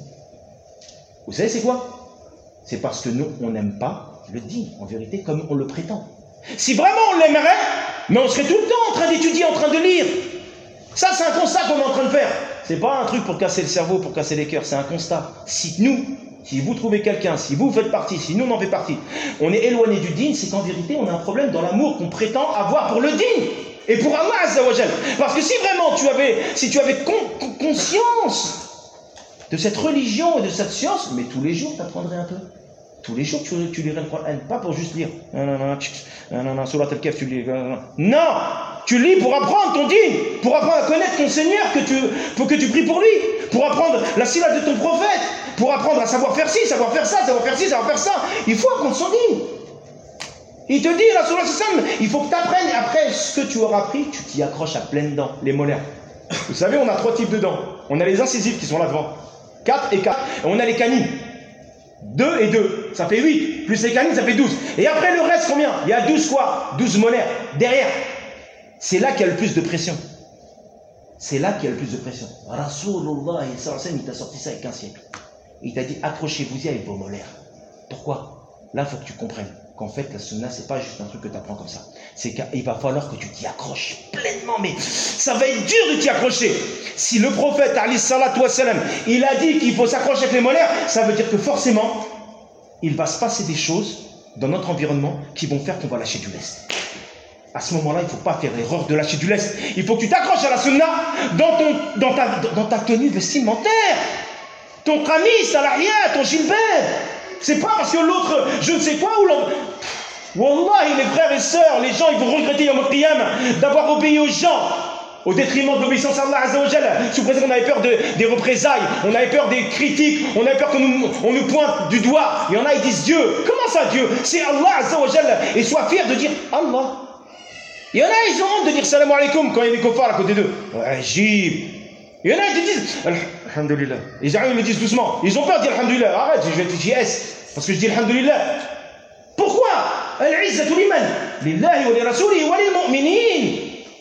Vous savez c'est quoi? C'est parce que nous, on n'aime pas le dîne, en vérité, comme on le prétend. Si vraiment on l'aimerait, mais on serait tout le temps en train d'étudier, en train de lire. Ça, c'est un constat qu'on est en train de faire. C'est pas un truc pour casser le cerveau, pour casser les cœurs, c'est un constat. Si nous, si vous trouvez quelqu'un, si vous faites partie, si nous on en fait partie, on est éloigné du dîn, c'est qu'en vérité, on a un problème dans l'amour qu'on prétend avoir pour le dîn et pour Allah Azza wa Jal. Parce que si vraiment tu avais, si tu avais con, con, conscience de cette religion et de cette science, mais tous les jours, tu apprendrais un peu. Tous les jours, tu, tu lirais le Coran, pas pour juste lire. Non, non, non, non, non, non, Surat al-Kahf, tu lis. Non, non, tu lis pour apprendre ton dîn, pour apprendre à connaître ton Seigneur, que tu, pour que tu pries pour lui, pour apprendre la syllabe de ton prophète, pour apprendre à savoir faire ci, savoir faire ça, savoir faire ci, savoir faire ça. Il faut apprendre son dîn. Il te dit, la Surah Sassam, il faut que tu apprennes. Après, ce que tu auras appris, tu t'y accroches à pleines dents, les molaires. Vous savez, on a trois types de dents. On a les incisives qui sont là devant. quatre et quatre. Et on a les canines. deux et deux, ça fait huit, plus les canines, ça fait douze. Et après le reste, combien? Il y a douze quoi? douze molaires, derrière. C'est là qu'il y a le plus de pression. C'est là qu'il y a le plus de pression. Rasulullah, il t'a sorti ça il y a quinze siècles. Il t'a dit, accrochez-vous-y avec vos molaires. Pourquoi? Là, il faut que tu comprennes qu'en fait, la sunna, c'est pas juste un truc que tu apprends comme ça. C'est qu'il va falloir que tu t'y accroches pleinement, mais ça va être dur de t'y accrocher. Si le prophète, alayhi salatu wassalam, il a dit qu'il faut s'accrocher avec les molaires, ça veut dire que forcément, il va se passer des choses dans notre environnement qui vont faire qu'on va lâcher du lest. À ce moment-là, il ne faut pas faire l'erreur de lâcher du lest. Il faut que tu t'accroches à la sunna dans, ton, dans, ta, dans ta tenue vestimentaire. Ton qamis, salahia, ton gilbert. C'est pas parce que l'autre, je ne sais quoi, ou l'autre... Wallahi, les frères et sœurs, les gens, ils vont regretter Yom al-Qiyam d'avoir obéi aux gens au détriment de l'obéissance à Allah Azza wa Jalla. Sous prétexte qu'on avait peur de, des représailles, on avait peur des critiques, on avait peur qu'on nous, on nous pointe du doigt. Il y en a, ils disent Dieu. Comment ça, Dieu? C'est Allah Azza wa Jalla. Et sois fier de dire Allah. Il y en a, ils ont honte de dire salam alaikum quand il y a des kofars à côté d'eux. Ajib. Il y en a, ils te disent Alhamdulillah. Ils arrivent, ils le disent doucement. Ils ont peur de dire Alhamdulillah. Arrête, je vais être J S. Parce que je dis Alhamdulillah. Pourquoi? Al-izzatu liman? Lillahi wa li rasulihi wa lil mu'minin.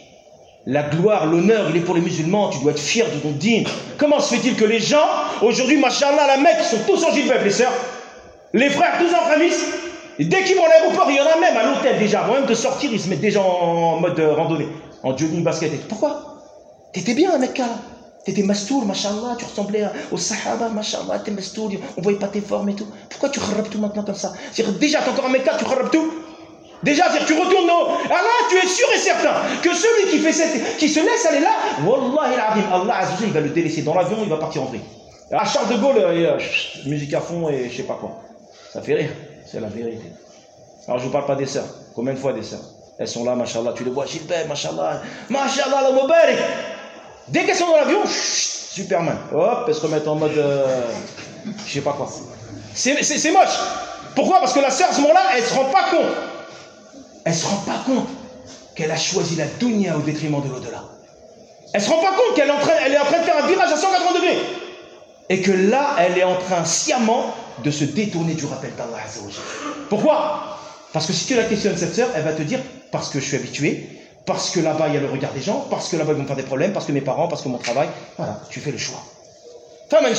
La gloire, l'honneur, il est pour les musulmans. Tu dois être fier de ton dîn. Comment se fait-il que les gens, aujourd'hui, machallah, la Mecque, sont tous en gilbab, les sœurs, les frères, tous en khamis. Et dès qu'ils vont à l'aéroport, il y en a même à l'hôtel déjà. Avant même de sortir, ils se mettent déjà en mode euh, randonnée, en jogging basket. Pourquoi? T'étais bien à Mecca. T'étais mastour, machallah, tu ressemblais aux sahaba, machallah, t'es mastour, on voyait pas tes formes et tout. Pourquoi tu kharab tout maintenant comme ça? C'est-à-dire, déjà, t'es encore à Mecca, tu kharab tout. Déjà, c'est-à-dire, tu retournes au... Ah là, tu es sûr et certain que celui qui fait cette... qui se laisse aller là, Wallahi al-Azim, Allah Azza wa Jalla, il va le délaisser dans l'avion, il va partir en vrille. À Charles de Gaulle, il y a musique à fond et je sais pas quoi. Ça fait rire, c'est la vérité. Alors, je vous parle pas des sœurs. Combien de fois des sœurs? Elles sont là, machallah, tu les vois, Gilbert, machallah, machallah, la mubarak. Dès qu'elles sont dans l'avion, Superman. Hop, elles se remettent en mode, euh, je sais pas quoi. C'est moche. Pourquoi? Parce que la sœur, à ce moment-là, elle ne se rend pas compte. Elle ne se rend pas compte qu'elle a choisi la dunya au détriment de l'au-delà. Elle ne se rend pas compte qu'elle est, en train, elle est en train de faire un virage à cent quatre-vingts degrés. Et que là, elle est en train sciemment de se détourner du rappel d'Allah Azza wa Jalla. Pourquoi? Parce que si tu la questionnes, cette sœur, elle va te dire, parce que je suis habitué, parce que là-bas, il y a le regard des gens, parce que là-bas, ils vont me faire des problèmes, parce que mes parents, parce que mon travail. Voilà, tu fais le choix. Après,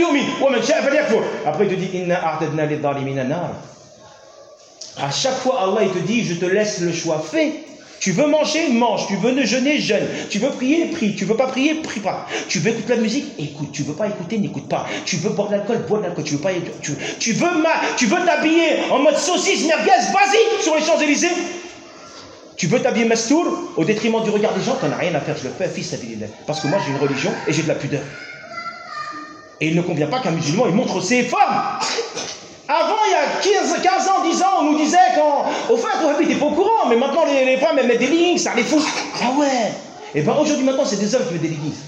il te dit, Inna a'tadna lid-dhalimina nar. À chaque fois, Allah, il te dit, je te laisse le choix fait. Tu veux manger, mange. Tu veux jeûner, jeûne. Tu veux prier, prie. Tu veux pas prier, prie pas. Tu veux écouter la musique, écoute. Tu veux pas écouter, n'écoute pas. Tu veux boire de l'alcool, bois de l'alcool. Tu veux pas, tu, tu veux ma, tu veux t'habiller en mode saucisse, merguez, vas-y, sur les Champs-Élysées. Tu veux t'habiller mastour au détriment du regard des gens, t'en as rien à faire. Je le fais, fils, parce que moi j'ai une religion et j'ai de la pudeur. Et il ne convient pas qu'un musulman il montre ses femmes. Avant, il y a quinze, quinze ans, dix ans, on nous disait quand. Au fait, toi, t'es pas au courant, mais maintenant, les, les femmes, elles mettent des leggings, ça les fout. Ah ouais. Et bien, aujourd'hui, maintenant, c'est des hommes qui mettent des leggings.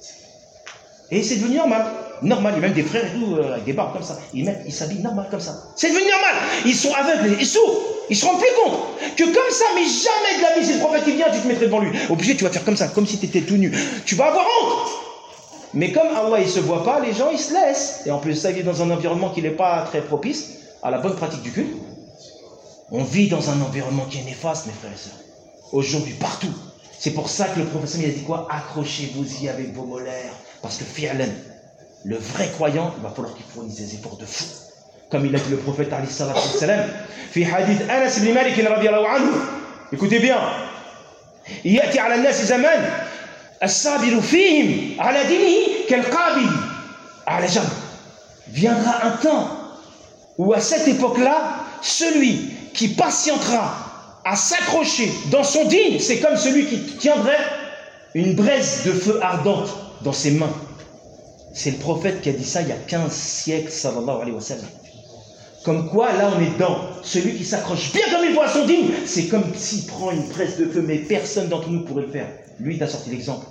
Et c'est devenu normal. Normal, il y a même des frères et tout, euh, avec des barbes comme ça. Ils mettent, ils s'habillent normal comme ça. C'est devenu normal. Ils sont aveugles et sourds. Ils se rendent plus compte que comme ça, mais jamais de la vie, c'est le prophète qui vient, tu te mettrais devant lui. Obligé, tu vas faire comme ça, comme si tu étais tout nu. Tu vas avoir honte. Mais comme Allah, il ne se voit pas, les gens, ils se laissent. Et en plus, ça, il vit dans un environnement qui n'est pas très propice à la bonne pratique du culte. On vit dans un environnement qui est néfaste, mes frères et sœurs. Aujourd'hui, partout. C'est pour ça que le prophète, il a dit quoi? Accrochez-vous-y avec vos molaires. Parce que fi'lan, le vrai croyant, il va falloir qu'il fournisse des efforts de fou. Comme il a dit le prophète, alayhi salatu wassalam, fi hadith Anas ibn Malik, radiyallahu anhu. Écoutez bien. Yati ala nas zaman. As-sabiru fihim ala dinihi kal-qabil ala jamr. Viendra un temps où à cette époque-là, celui qui patientera à s'accrocher dans son dîne, c'est comme celui qui tiendrait une braise de feu ardente dans ses mains. C'est le prophète qui a dit ça il y a quinze siècles, sallallahu alayhi wa sallam. Comme quoi, là on est dans celui qui s'accroche bien comme il faut à son dîne, c'est comme s'il prend une braise de feu, mais personne d'entre nous pourrait le faire. Lui, il a sorti l'exemple.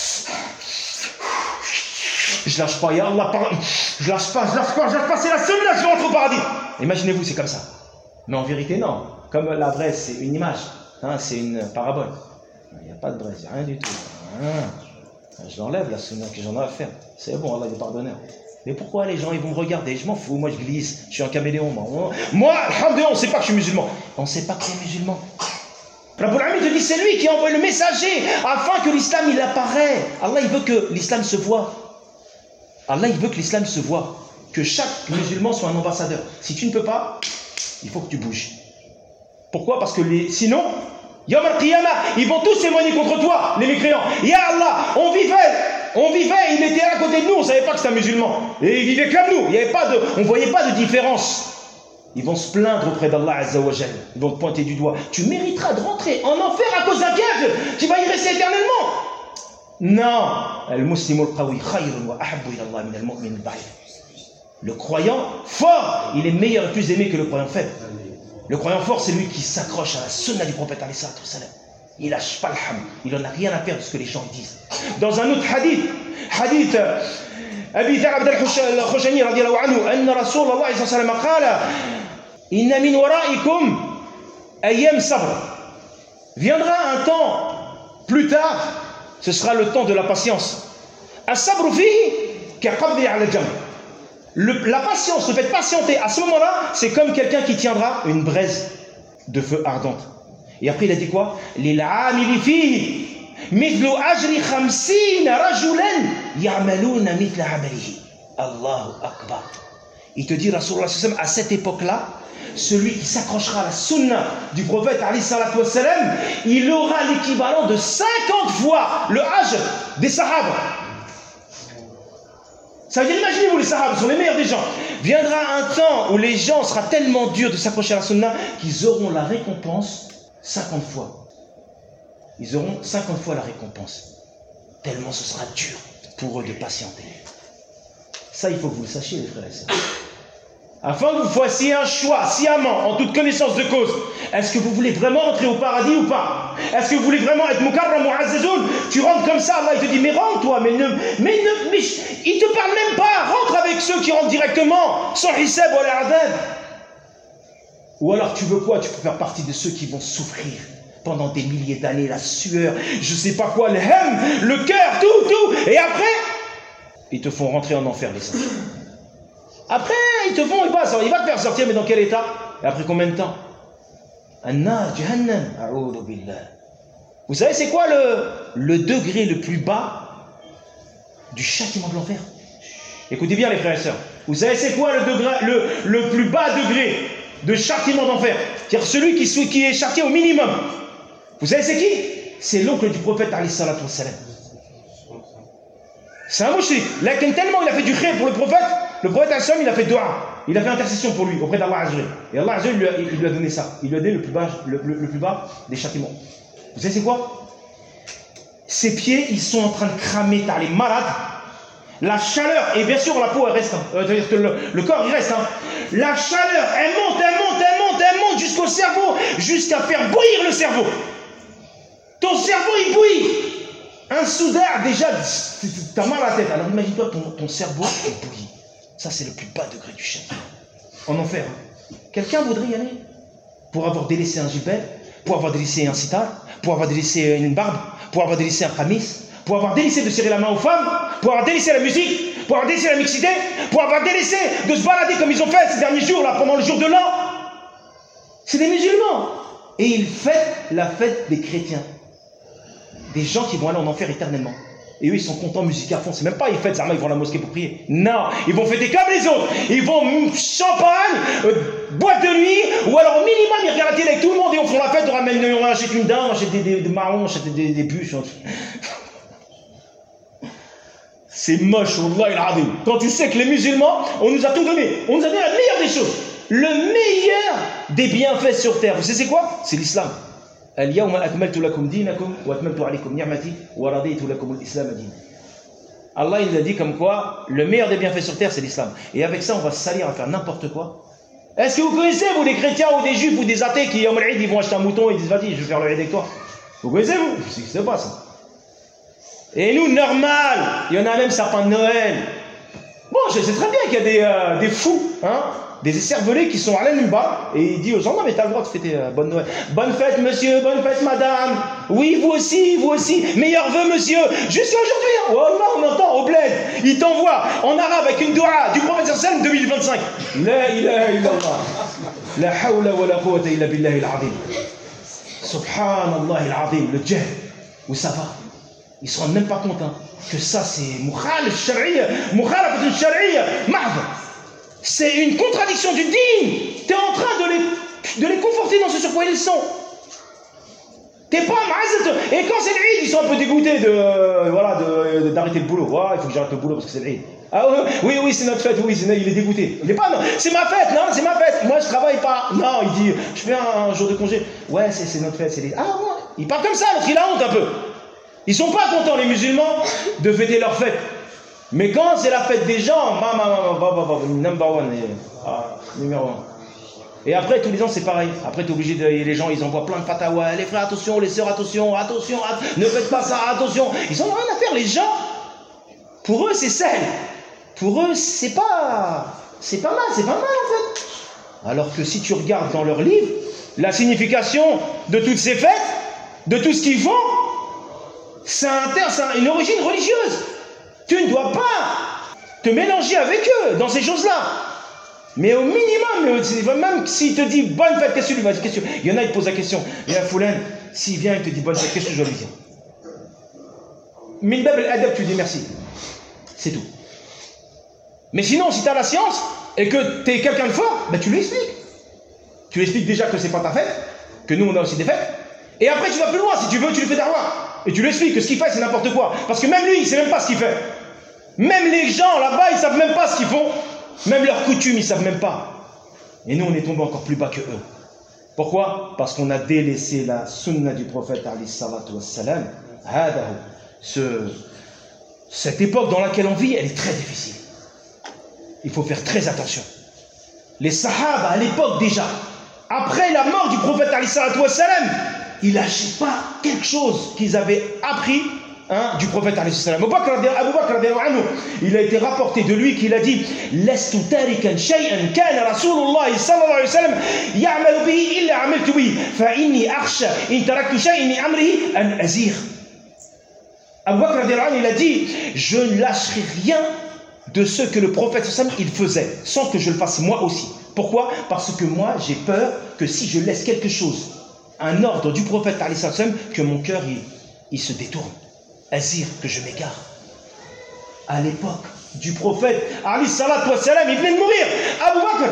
Je lâche pas, ya Allah, pardon. Je lâche pas, je lâche pas, je lâche pas, c'est la seule là que je rentre au paradis. Imaginez-vous, c'est comme ça. Mais en vérité, non. Comme la braise, c'est une image, hein, c'est une parabole. Il n'y a pas de braise, il n'y a rien du tout. Ah, je l'enlève, la sunna que j'en ai à faire. C'est bon, Allah est pardonneur. Mais pourquoi les gens ils vont me regarder? Je m'en fous, moi je glisse, je suis un caméléon. Moi, moi alhamdoulilah, on ne sait pas que je suis musulman. On ne sait pas que tu es musulman. Rabbul Alamin te dit c'est lui qui envoie le messager afin que l'islam il apparaît. Allah il veut que l'islam se voit. Allah il veut que l'islam se voit. Que chaque musulman soit un ambassadeur. Si tu ne peux pas, il faut que tu bouges. Pourquoi? Parce que les, sinon, Yawm al-Qiyamah, ils vont tous témoigner contre toi, les mécréants. Ya Allah, on vivait, on vivait, il était à côté de nous, on ne savait pas que c'était un musulman. Et il vivait comme nous, il y avait pas de, on ne voyait pas de différence. Ils vont se plaindre auprès d'Allah Azza wa Jal. Ils vont te pointer du doigt. Tu mériteras de rentrer en enfer à cause d'un kafir. Tu vas y rester éternellement. Non. Le croyant fort, il est meilleur et plus aimé que le croyant faible. Le croyant fort, c'est lui qui s'accroche à la sunna du prophète alayhi salatu wassalam. Il lâche pas le ham. Il n'en a rien à faire de ce que les gens disent. Dans un autre hadith, hadith Abi Dharr al-Khushani radiyallahu anhu, anna Rasulullah sallallahu alayhi wa sallam qala inna min wara'ikum ayyam sabr. Viendra un temps plus tard, ce sera le temps de la patience. As-sabru fihi kaqabdi ala al-jamr. La patience, le fait de patienter à ce moment-là, c'est comme quelqu'un qui tiendra une braise de feu ardente. Et après il a dit quoi? Lil amili fihi mithlu ajri khamsina rajulan ya'maluna mithla amalihi. Allahu akbar. Il te dit Rasulullah sallallahu alayhi wa sallam, à cette époque-là, celui qui s'accrochera à la sunna du prophète alayhi salatu wassalam, il aura l'équivalent de cinquante fois le âge des sahabas. Ça veut dire, imaginez-vous, les sahabas sont les meilleurs des gens. Viendra un temps où les gens sera tellement dur de s'accrocher à la sunna qu'ils auront la récompense cinquante fois. Ils auront cinquante fois la récompense. Tellement ce sera dur pour eux de patienter. Ça, il faut que vous le sachiez, les frères et sœurs. Afin que vous fassiez un choix sciemment, en toute connaissance de cause. Est-ce que vous voulez vraiment entrer au paradis ou pas? Est-ce que vous voulez vraiment être mukarram ou azzazoun? Tu rentres comme ça, Allah il te dit mais rentre-toi, mais ne, mais ne, mais il te parle même pas. Rentre avec ceux qui rentrent directement, sans hisab ou al-adab. Ou alors tu veux quoi? Tu peux faire partie de ceux qui vont souffrir pendant des milliers d'années, la sueur, je sais pas quoi, le hem, le cœur, tout, tout. Et après, ils te font rentrer en enfer, les saints. Après, ils te font, il va, il va te faire sortir, mais dans quel état? Et après combien de temps? Anna, Jahannam, a'udhu billah. Vous savez, c'est quoi le, le degré le plus bas du châtiment de l'enfer? Écoutez bien, les frères et sœurs. Vous savez, c'est quoi le, degré, le, le plus bas degré de châtiment d'enfer? C'est-à-dire celui qui, qui est châtié au minimum. Vous savez, c'est qui? C'est l'oncle du prophète, alayhi salatu wassalam. C'est un mouchrik. Là, tellement il a fait du khayr pour le prophète, le prophète Hassan, il a fait dua. Il a fait intercession pour lui auprès d'Allah Azza. Et Allah Azza, il, il lui a donné ça. Il lui a donné le plus bas, le, le, le plus bas des châtiments. Vous savez c'est quoi? Ses pieds, ils sont en train de cramer, t'as les malades. La chaleur, et bien sûr la peau elle reste, hein. euh, c'est-à-dire que le, le corps il reste. Hein. La chaleur, elle monte, elle monte, elle monte, elle monte jusqu'au cerveau, jusqu'à faire bouillir le cerveau. Ton cerveau il bouillit. Un soudard déjà, t'as mal à la tête. Alors imagine-toi ton, ton cerveau il bouillit. Ça c'est le plus bas degré du châtiment. En enfer. Hein. Quelqu'un voudrait y aller pour avoir délaissé un gibet, pour avoir délaissé un sitar, pour avoir délaissé une barbe, pour avoir délaissé un khamis, pour avoir délaissé de serrer la main aux femmes, pour avoir délaissé la musique, pour avoir délaissé la mixité, pour avoir délaissé de se balader comme ils ont fait ces derniers jours, là, pendant le jour de l'an. C'est des musulmans. Et ils fêtent la fête des chrétiens. Des gens qui vont aller en enfer éternellement. Et eux, ils sont contents, musique à fond. C'est même pas ils fêtent, Zama, ils vont à la mosquée pour prier. Non, ils vont fêter comme les autres. Ils vont champagne, euh, boîte de nuit, ou alors au minimum, ils regardent la télé avec tout le monde et on fait la fête, on ramène, on achète une dinde, on achète des, des, des marrons, on achète des, des bûches. C'est moche, wallah il azim. Quand tu sais que les musulmans, on nous a tout donné. On nous a donné la meilleure des choses. Le meilleur des bienfaits sur terre. Vous savez c'est quoi? C'est l'islam. Al-yawma akmaltu lakum dinakum wa atmamtu alaykum ni'mati wa raditu lakum al-islam din. Allah il a dit comme quoi le meilleur des bienfaits sur terre c'est l'islam. Et avec ça on va se salir à faire n'importe quoi. Est-ce que vous connaissez vous des chrétiens ou des juifs ou des athées qui Yawm al-Eid ils vont acheter un mouton et ils disent vas-y je vais faire le Eid avec toi? Vous connaissez vous? C'est ce qui se passe. Et nous normal, il y en a même sapin de Noël. Bon je sais très bien qu'il y a des, euh, des fous, hein, des cervelés qui sont à l'annuba et il dit aux gens non mais t'as le droit de fêter euh, bonne Noël. Bonne fête monsieur, bonne fête madame. Oui vous aussi, vous aussi. Meilleurs vœux monsieur. Jusqu'à aujourd'hui. Hein. Oh là on entend au bled. Il t'envoie en arabe avec une doua du prophète sallam deux mille vingt-cinq. La ilaha illallah. La hawla wa la quwwata illa billahi al-azim. Subhanallah al-azim. Le djihad. Où ça va? Ils ne se rendent même pas compte hein, que ça c'est mukhalif shari'a, mukhalif shari'a, mahd. C'est une contradiction du din. Tu es en train de les, de les conforter dans ce sur quoi ils sont. T'es pas ma'azat. Et quand c'est l'Eid, ils sont un peu dégoûtés de, euh, voilà, de, d'arrêter le boulot. Ouais, il faut que j'arrête le boulot parce que c'est l'Eid. Ah oui, oui, c'est notre fête, oui, c'est, il est dégoûté. Il est pas, non, c'est ma fête, non, c'est ma fête. Moi, je travaille pas. Non, il dit, je fais un, un jour de congé. Ouais, c'est, c'est notre fête, c'est l'Eid. Ah, moi, il parle comme ça, l'autre, il a honte un peu. Ils sont pas contents, les musulmans, de fêter leur fête. Mais quand c'est la fête des gens, bah, bah, bah, bah, bah, number one, et, ah, numéro un. Et après, tous les ans, c'est pareil. Après, tu es obligé de. Les gens, ils envoient plein de fatawa. Les frères, attention, les sœurs, attention, attention, att ne faites pas ça, attention. Ils ont rien à faire, les gens. Pour eux, c'est sain. Pour eux, c'est pas. C'est pas mal, c'est pas mal, en fait. Alors que si tu regardes dans leurs livres, la signification de toutes ces fêtes, de tout ce qu'ils font, c'est un, une origine religieuse. Tu ne dois pas te mélanger avec eux dans ces choses-là. Mais au minimum, même s'il te dit bonne fête, qu'est-ce que tu lui vas dire? Il y en a, il te pose la question. Il y a Foulen, s'il vient, il te dit bonne fête, qu'est-ce que je dois lui dire? Min bab al-adab, tu dis merci. C'est tout. Mais sinon, si tu as la science et que tu es quelqu'un de fort, ben tu lui expliques. Tu lui expliques déjà que c'est pas ta fête, que nous on a aussi des fêtes. Et après, tu vas plus loin. Si tu veux, tu lui fais darwa. Et tu lui expliques que ce qu'il fait, c'est n'importe quoi. Parce que même lui, il ne sait même pas ce qu'il fait. Même les gens là-bas, ils ne savent même pas ce qu'ils font. Même leurs coutumes, ils ne savent même pas. Et nous, on est tombé encore plus bas que eux. Pourquoi? Parce qu'on a délaissé la sunna du prophète alayhi salatu wassalam. Ce, cette époque dans laquelle on vit, elle est très difficile. Il faut faire très attention. Les sahaba, à l'époque déjà, après la mort du prophète alayhi salatu wassalam, ils lâchaient pas quelque chose qu'ils avaient appris hein, du prophète alayhi salam. Abu Bakr, Abu Bakr radiallahu anhu, il a été rapporté de lui qu'il a dit Lastu tarikan shay'an kana Rasulullah sallallahu alayhi wa sallam ya'malu bihi illa amaltu bihi fa inni akhsha in taraktu shay'an min amrihi an azir. Abu Bakr radiallahu anhu, il a dit je ne lâcherai rien de ce que le prophète sallallahu alayhi wa sallam il faisait sans que je le fasse moi aussi. Pourquoi? Parce que moi j'ai peur que si je laisse quelque chose, un ordre du prophète alayhi salam, que mon cœur il, il se détourne. Azir, que je m'égare. À l'époque du prophète alayhi salam, il venait de mourir. Abu Bakr,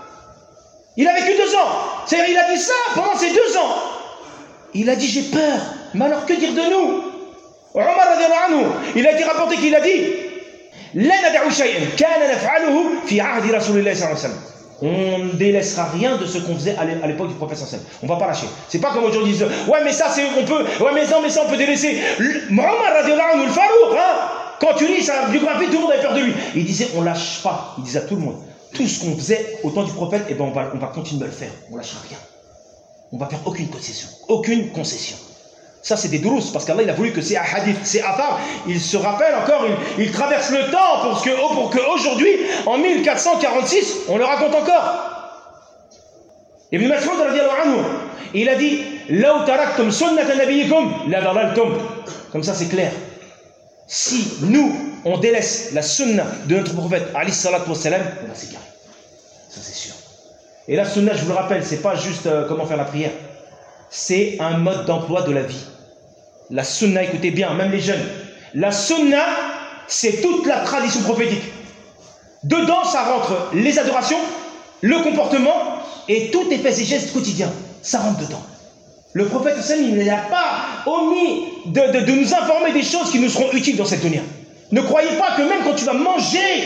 il a vécu deux ans. C'est-à-dire, il a dit ça pendant ces deux ans. Il a dit j'ai peur. Mais alors que dire de nous? Omar radiallahu anhu, il a été rapporté qu'il a dit La nad'u shay'an kana naf'aluhu fi 'ahdi Rasulillah sallallahu alayhi wa sallam. On ne délaissera rien de ce qu'on faisait à l'époque du prophète sallallahu alayhi wa sallam. On ne va pas lâcher. C'est pas comme aujourd'hui, ils disent ouais mais ça c'est on peut, ouais mais non mais ça on peut délaisser. Omar radiallahu anhu, le Farouk, hein, quand tu lis sa biographie, tout le monde avait peur de lui. Il disait on lâche pas. Il disait à tout le monde tout ce qu'on faisait au temps du prophète, eh ben on va on va continuer à le faire. On lâchera rien. On va faire aucune concession, aucune concession. Ça c'est des durous parce qu'Allah il a voulu que ces hadiths, ces athars, ils se rappellent encore, ils, ils traversent le temps pour que pour qu'aujourd'hui, en mille quatre cent quarante-six, on le raconte encore. Ibn Mas'ud radiallahu anhu, il a dit Law taraktum sunnata nabiyikum la dalaltum. Comme ça c'est clair. Si nous on délaisse la sunna de notre prophète alayhi salatu wassalam, on va s'égarer. Ça c'est sûr. Et la sunna, je vous le rappelle, c'est pas juste euh, comment faire la prière. C'est un mode d'emploi de la vie. La sunna, écoutez bien, même les jeunes. La sunna, c'est toute la tradition prophétique. Dedans, ça rentre les adorations, le comportement et tous tes faits et gestes quotidiens. Ça rentre dedans. Le prophète, il n'a pas omis de, de, de nous informer des choses qui nous seront utiles dans cette dunya. Ne croyez pas que même quand tu vas manger,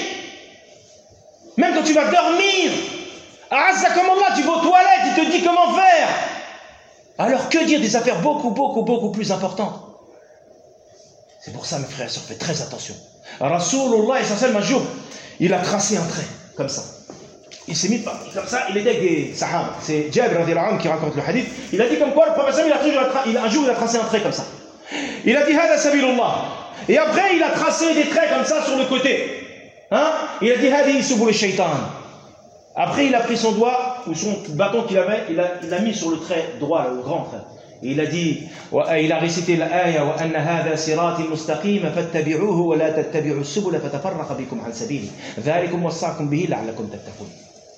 même quand tu vas dormir, Azzakumullah, tu vas aux toilettes, il te dit comment faire. Alors que dire des affaires beaucoup, beaucoup, beaucoup plus importantes? C'est pour ça, mes frères et sœurs, faites très attention. Rasulullah, un jour, il a tracé un trait, comme ça. Il s'est mis comme ça, il était avec des sahaba. C'est Jabir radiallahu anhu qui raconte le hadith. Il a dit comme quoi, le prophète, il a toujours, il, un jour, il a tracé un trait comme ça. Il a dit, Hada sabilullah. Et après, il a tracé des traits comme ça sur le côté. Hein? Il a dit, Hadi subul shaitan. Après, il a pris son doigt, ou son bâton qu'il avait, il l'a il a mis sur le trait droit, le grand trait. Et il a dit, il a récité l'aya, wa anna hadha sirati mustaqima fattabi'uhu wa la tattabi'u subula fatafarraqa bikum an sabili. Dhalikum wassa'akum bihi la'allakum tattaqun.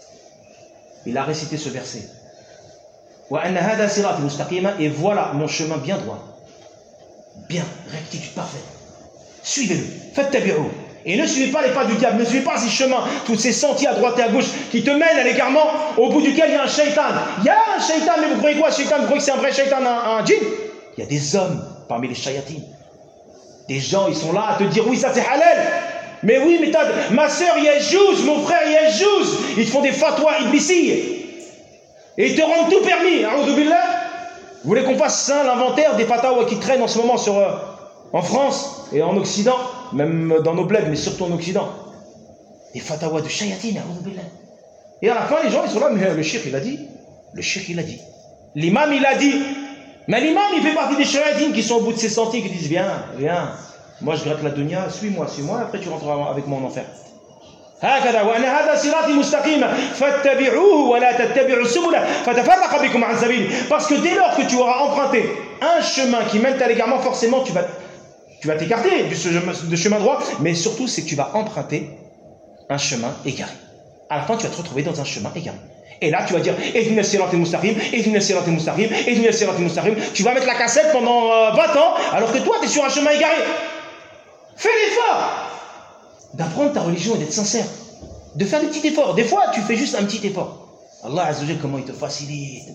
Il a récité ce verset. Wa anna hadha sirati mustaqima, et voilà mon chemin bien droit. Bien, rectitude parfaite. Suivez-le. Fattabi'uhu. Et ne suivez pas les pas du diable, ne suivez pas ces chemins, tous ces sentiers à droite et à gauche qui te mènent à l'égarement, au bout duquel il y a un shaitan. Il y a un shaitan, mais vous croyez quoi, shaitan? Vous croyez que c'est un vrai shaitan, un, un djinn? Il y a des hommes parmi les shayatines. Des gens, ils sont là à te dire, oui, ça c'est halal. Mais oui, mais ma soeur, il y a Jouz, mon frère, il y a Jouz. Ils te font des fatwas iblissi. Et ils te rendent tout permis. A'udhu billah. Vous voulez qu'on fasse ça, l'inventaire des fatwas qui traînent en ce moment sur, euh, en France et en Occident? Même dans nos bleds, mais surtout en Occident. Des fatwas de shayatine, et à la fin, les gens, ils sont là, mais le cheikh, il a dit. Le cheikh, il a dit. L'imam, il a dit. Mais l'imam, il fait partie des shayatines qui sont au bout de ses sentiers, qui disent, viens, viens. Moi, je gratte la dunya, suis-moi, suis-moi, après tu rentreras avec moi en enfer. هكذا وأن هذا صراطي مستقيما فاتبعوه ولا تتبعوا السبل فتفرق بكم عن سبيله. Parce que dès lors que tu auras emprunté un chemin qui mène à l'égarement, forcément, tu vas Tu vas t'écarter du chemin, de chemin droit, mais surtout, c'est que tu vas emprunter un chemin égaré. À la fin, tu vas te retrouver dans un chemin égaré. Et là, tu vas dire, Ihdina as-sirata al-mustaqim, Ihdina as-sirata al-mustaqim, Ihdina as-sirata al-mustaqim. Tu vas mettre la cassette pendant euh, vingt ans, alors que toi, tu es sur un chemin égaré. Fais l'effort d'apprendre ta religion et d'être sincère. De faire des petits efforts. Des fois, tu fais juste un petit effort. Allah Azza wa Jalla, comment il te facilite.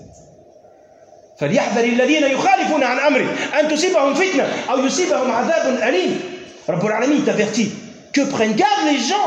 فليحذر الذين يخالفون عن أمره أن تصيبهم فتنة أو يصيبهم عذاب أليم. رب العالمين t'avertit que prennent garde les gens,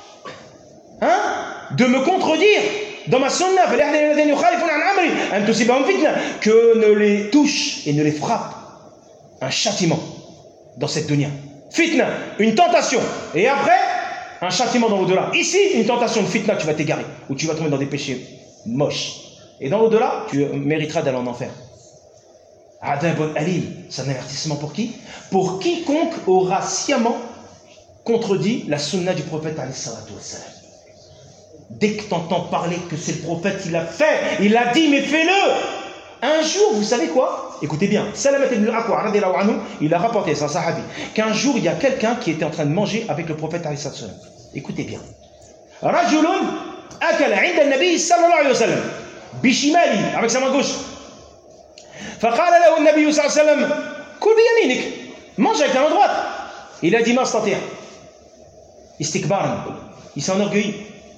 hein, de me contredire dans ma sunna. فليحذر الذين يخالفون عن أمره أن تصيبهم فتنة, que ne les touche et ne les frappe un châtiment dans cette dunya. Fitna, une tentation, et après un châtiment dans l'au-delà. Ici, une tentation de fitna, tu vas t'égarer, ou tu vas tomber dans des péchés moches. Et dans l'au-delà, tu mériteras d'aller en enfer. Adabun alim, c'est un avertissement pour qui? Pour quiconque aura sciemment contredit la sunna du prophète alayhi salatu wassalam. Dès que tu entends parler que c'est le prophète, il a fait, il a dit, mais fais-le. Un jour, vous savez quoi? Écoutez bien, Salamat ibn al-Aqwa, il a rapporté, c'est un sahabi, qu'un jour, il y a quelqu'un qui était en train de manger avec le prophète alayhi salatu wassalam. Écoutez bien. Rajulun akala inda al-nabi sallallahu alayhi wa sallam, bishimali, avec sa main gauche. فقال له النبي صلى الله عليه وسلم كل بيمينك mange avec ta main droite. Il a dit ما استطيع istikbaran, il s'est enorgueilli.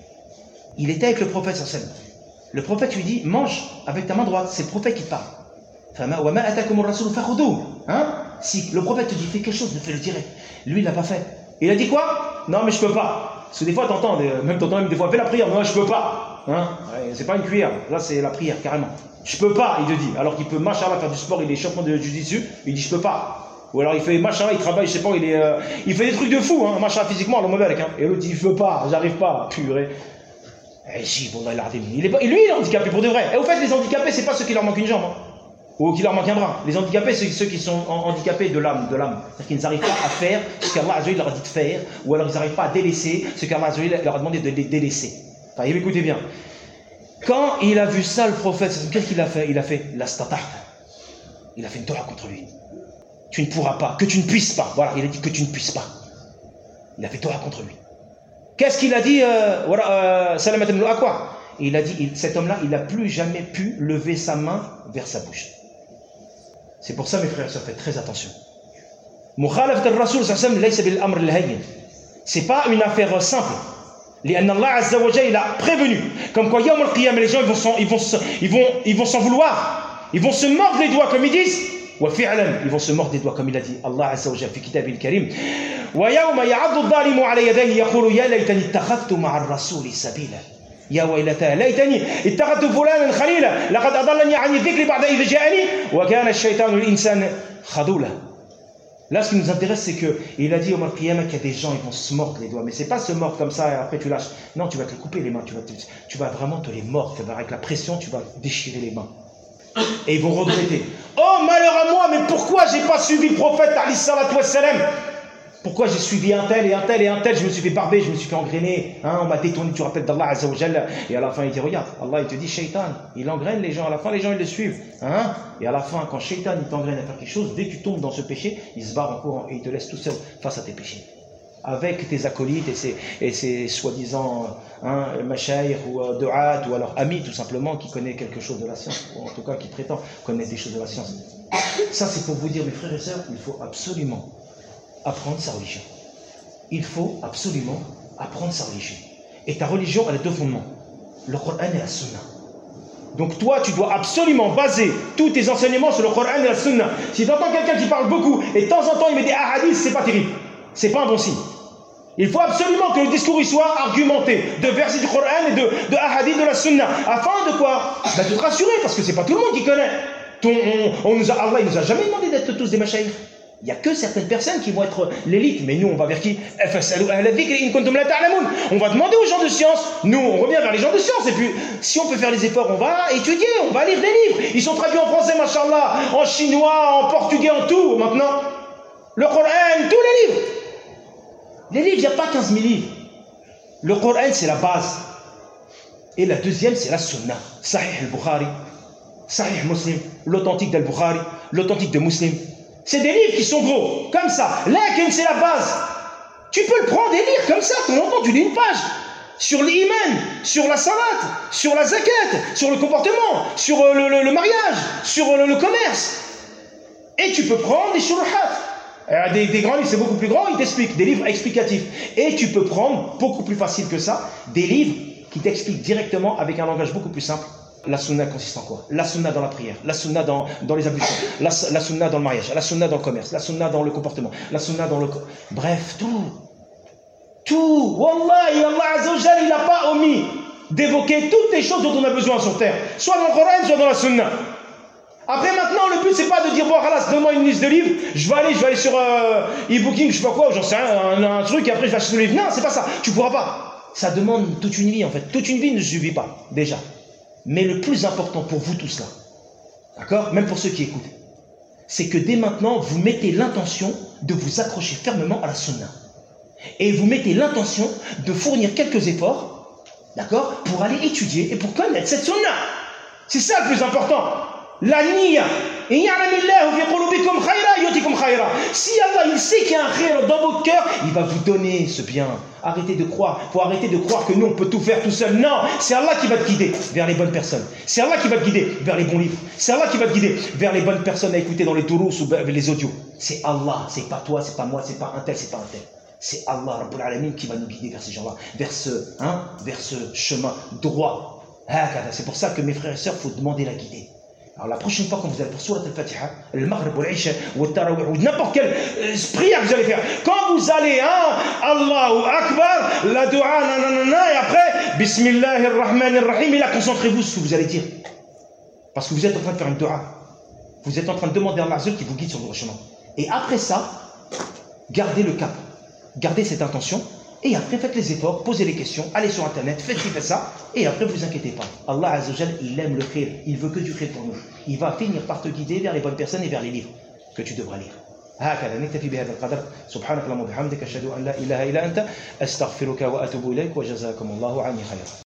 Il était avec le prophète sallallahu alayhi wa sallam. Le prophète lui dit mange avec ta main droite, c'est le prophète qui parle. وما أتاكم الرسول فخذوه. Hein? Si le prophète te dit fais quelque chose, ne fais-le direct. Lui il l'a pas fait. Il a dit quoi? Non mais je peux pas. Parce que des fois t'entends, même t'entends même des fois fais la prière, non je peux pas. Hein? C'est pas une cuillère, là c'est la prière carrément. Je peux pas, il te dit. Alors qu'il peut, machallah, faire du sport, il est champion de jiu-jitsu, il dit je peux pas. Ou alors il fait, machallah, il travaille, je sais pas, il est, euh, il fait des trucs de fou, hein, machallah, physiquement, l'homme avec, hein. Et l'autre dit je peux pas, j'arrive pas, purée. Et si, bon, il a il est pas, et lui, il est handicapé pour de vrai. Et au fait, les handicapés, c'est pas ceux qui leur manquent une jambe, hein, ou qui leur manquent un bras. Les handicapés, c'est ceux qui sont handicapés de l'âme, de l'âme. C'est-à-dire qu'ils n'arrivent pas à faire ce qu'Allah leur a dit de faire, ou alors ils n'arrivent pas à délaisser ce qu'Allah leur a demandé de délaisser. Enfin, écoutez bien. Quand il a vu ça, le prophète, qu'est-ce qu'il a fait? Il a fait l'astatah. Il a fait une Torah contre lui. Tu ne pourras pas, que tu ne puisses pas. Voilà, il a dit que tu ne puisses pas. Il a fait Torah contre lui. Qu'est-ce qu'il a dit, euh, euh, Salamat ibn al-Aqwa? Il a dit, il, cet homme-là, il n'a plus jamais pu lever sa main vers sa bouche. C'est pour ça, mes frères et sœurs, faites très attention. Mukhalafat al-Rasul sallallahu alayhi wa sallam laysa bil amr al-hayyin. C'est pas une affaire simple. لأن الله عز وجل il a prévenu comme quoi يوم القيامة les gens ils vont s'en, ils vont ils vont ils vont s'en vouloir, ils vont se mordre les doigts comme ils disent وفعلا ils vont se mordre les doigts comme il a dit Allah عز وجل في كتابه الكريم ويوم يعض الظالم على يديه يقول يا ليتني اتخذت مع الرسول سبيلا يا ويلتى ليتني اتخذت فلانا خليلا لقد أضلني عن الذكر بعد إذ جاءني وكان الشيطان الإنسان خذولا. Là, ce qui nous intéresse, c'est qu'il a dit au Yawm al-Qiyamah qu'il y a des gens, ils vont se mordre les doigts. Mais c'est pas se mordre comme ça et après tu lâches. Non, tu vas te les couper les mains. Tu vas, te, tu vas vraiment te les mordre. Avec la pression, tu vas déchirer les mains. Et ils vont regretter. Oh, malheur à moi, mais pourquoi j'ai pas suivi le prophète alayhi salatu wassalam? Pourquoi j'ai suivi un tel et un tel et un tel? Je me suis fait barber, je me suis fait engrainer. Hein, on m'a détourné du rappel d'Allah Azza wa Jalla. Et à la fin, il dit regarde, Allah il te dit Shaitan, il engraine les gens. À la fin, les gens ils le suivent. Hein, et à la fin, quand Shaitan il t'engraine à faire quelque chose, dès que tu tombes dans ce péché, il se barre en courant et il te laisse tout seul face à tes péchés. Avec tes acolytes et ses, et ses soi-disant hein, mashayikh ou euh, du'at ou alors amis tout simplement qui connaît quelque chose de la science, ou en tout cas qui prétend connaître des choses de la science. Ça c'est pour vous dire mes frères et sœurs, il faut absolument apprendre sa religion. Il faut absolument apprendre sa religion. Et ta religion, elle a deux fondements. Le Coran et la Sunna. Donc toi, tu dois absolument baser tous tes enseignements sur le Coran et la Sunna. Si tu entends quelqu'un qui parle beaucoup et de temps en temps il met des hadiths, c'est pas terrible. C'est pas un bon signe. Il faut absolument que le discours il soit argumenté de versets du Coran et de, de hadiths de la Sunna. Afin de quoi? Bah, de te rassurer, parce que c'est pas tout le monde qui connaît. Ton, on, on nous a, Allah il nous a jamais demandé d'être tous des mashayikh. Il n'y a que certaines personnes qui vont être l'élite. Mais nous, on va vers qui? On va demander aux gens de science. Nous, on revient vers les gens de science. Et puis, si on peut faire les efforts, on va étudier, on va lire des livres. Ils sont traduits en français, machallah, en chinois, en portugais, en tout. Maintenant, le Coran, tous les livres. Les livres, il n'y a pas quinze mille livres. Le Coran, c'est la base. Et la deuxième, c'est la Sunna. Sahih al-Bukhari, Sahih Muslim, l'authentique d'al-Bukhari, l'authentique de Muslim. C'est des livres qui sont gros, comme ça. Lakin, c'est la base. Tu peux le prendre et lire comme ça. De temps en temps, tu lis une page. Sur l'iman, sur la salat, sur la zakat, sur le comportement, sur le, le, le mariage, sur le, le commerce. Et tu peux prendre des shuruhat. Des, des grands livres, c'est beaucoup plus grand, ils t'expliquent. Des livres explicatifs. Et tu peux prendre, beaucoup plus facile que ça, des livres qui t'expliquent directement avec un langage beaucoup plus simple. La sunna consiste en quoi? La sunna dans la prière, la sunna dans, dans les ablutions, la, la sunna dans le mariage, la sunna dans le commerce, la sunna dans le comportement, la sunna dans le... Bref, tout. Tout. Wallahi, Allah Azza wa Jalla, il n'a pas omis d'évoquer toutes les choses dont on a besoin sur terre. Soit dans le Coran, soit dans la sunna. Après maintenant, le but c'est pas de dire, bon, halas, donne-moi une liste de livres, je vais aller, je vais aller sur euh, e-booking, je sais pas quoi, j'en sais rien, un, un truc, et après je vais acheter le livre. Non, c'est pas ça. Tu pourras pas. Ça demande toute une vie en fait. Toute une vie ne suffit pas, déjà. Mais le plus important pour vous tous là, d'accord, même pour ceux qui écoutent, c'est que dès maintenant, vous mettez l'intention de vous accrocher fermement à la sunna. Et vous mettez l'intention de fournir quelques efforts, d'accord, pour aller étudier et pour connaître cette sunna. C'est ça le plus important. La niya. Si Allah il sait qu'il y a un khayr dans votre cœur, il va vous donner ce bien. Arrêtez de croire. Il faut arrêter de croire que nous on peut tout faire tout seul. Non, c'est Allah qui va te guider vers les bonnes personnes. C'est Allah qui va te guider vers les bons livres. C'est Allah qui va te guider vers les bonnes personnes à écouter dans les durus ou les audios. C'est Allah, c'est pas toi, c'est pas moi, c'est pas un tel, c'est pas un tel. C'est Allah Rabbul Alamin qui va nous guider vers ces gens-là, vers ce, hein, vers ce chemin droit. C'est pour ça que mes frères et sœurs, il faut demander la guidée. Alors la prochaine fois quand vous allez faire Surat al-Fatiha, le Maghrib ou l'Isha ou le Tarawih ou n'importe quelle euh, prière que vous allez faire, quand vous allez, hein, Allahu Akbar, la dua, nanana, et après, Bismillahirrahmanirrahim, et là concentrez-vous sur ce que vous allez dire. Parce que vous êtes en train de faire une dua. Vous êtes en train de demander à Allah qui vous guide sur votre chemin. Et après ça, gardez le cap. Gardez cette intention. Et après, faites les efforts, posez les questions, allez sur Internet, faites ci, faites ça, et après, vous inquiétez pas. Allah Azza wa Jal, il aime le khir, il veut que du khir pour nous. Il va finir par te guider vers les bonnes personnes et vers les livres que tu devras lire. هكذا نكتفي بهذا القدر سبحانك اللهم وبحمدك أشهد أن لا إله إلا أنت أستغفرك وأتوب إليك وجزاكم الله عني خيرا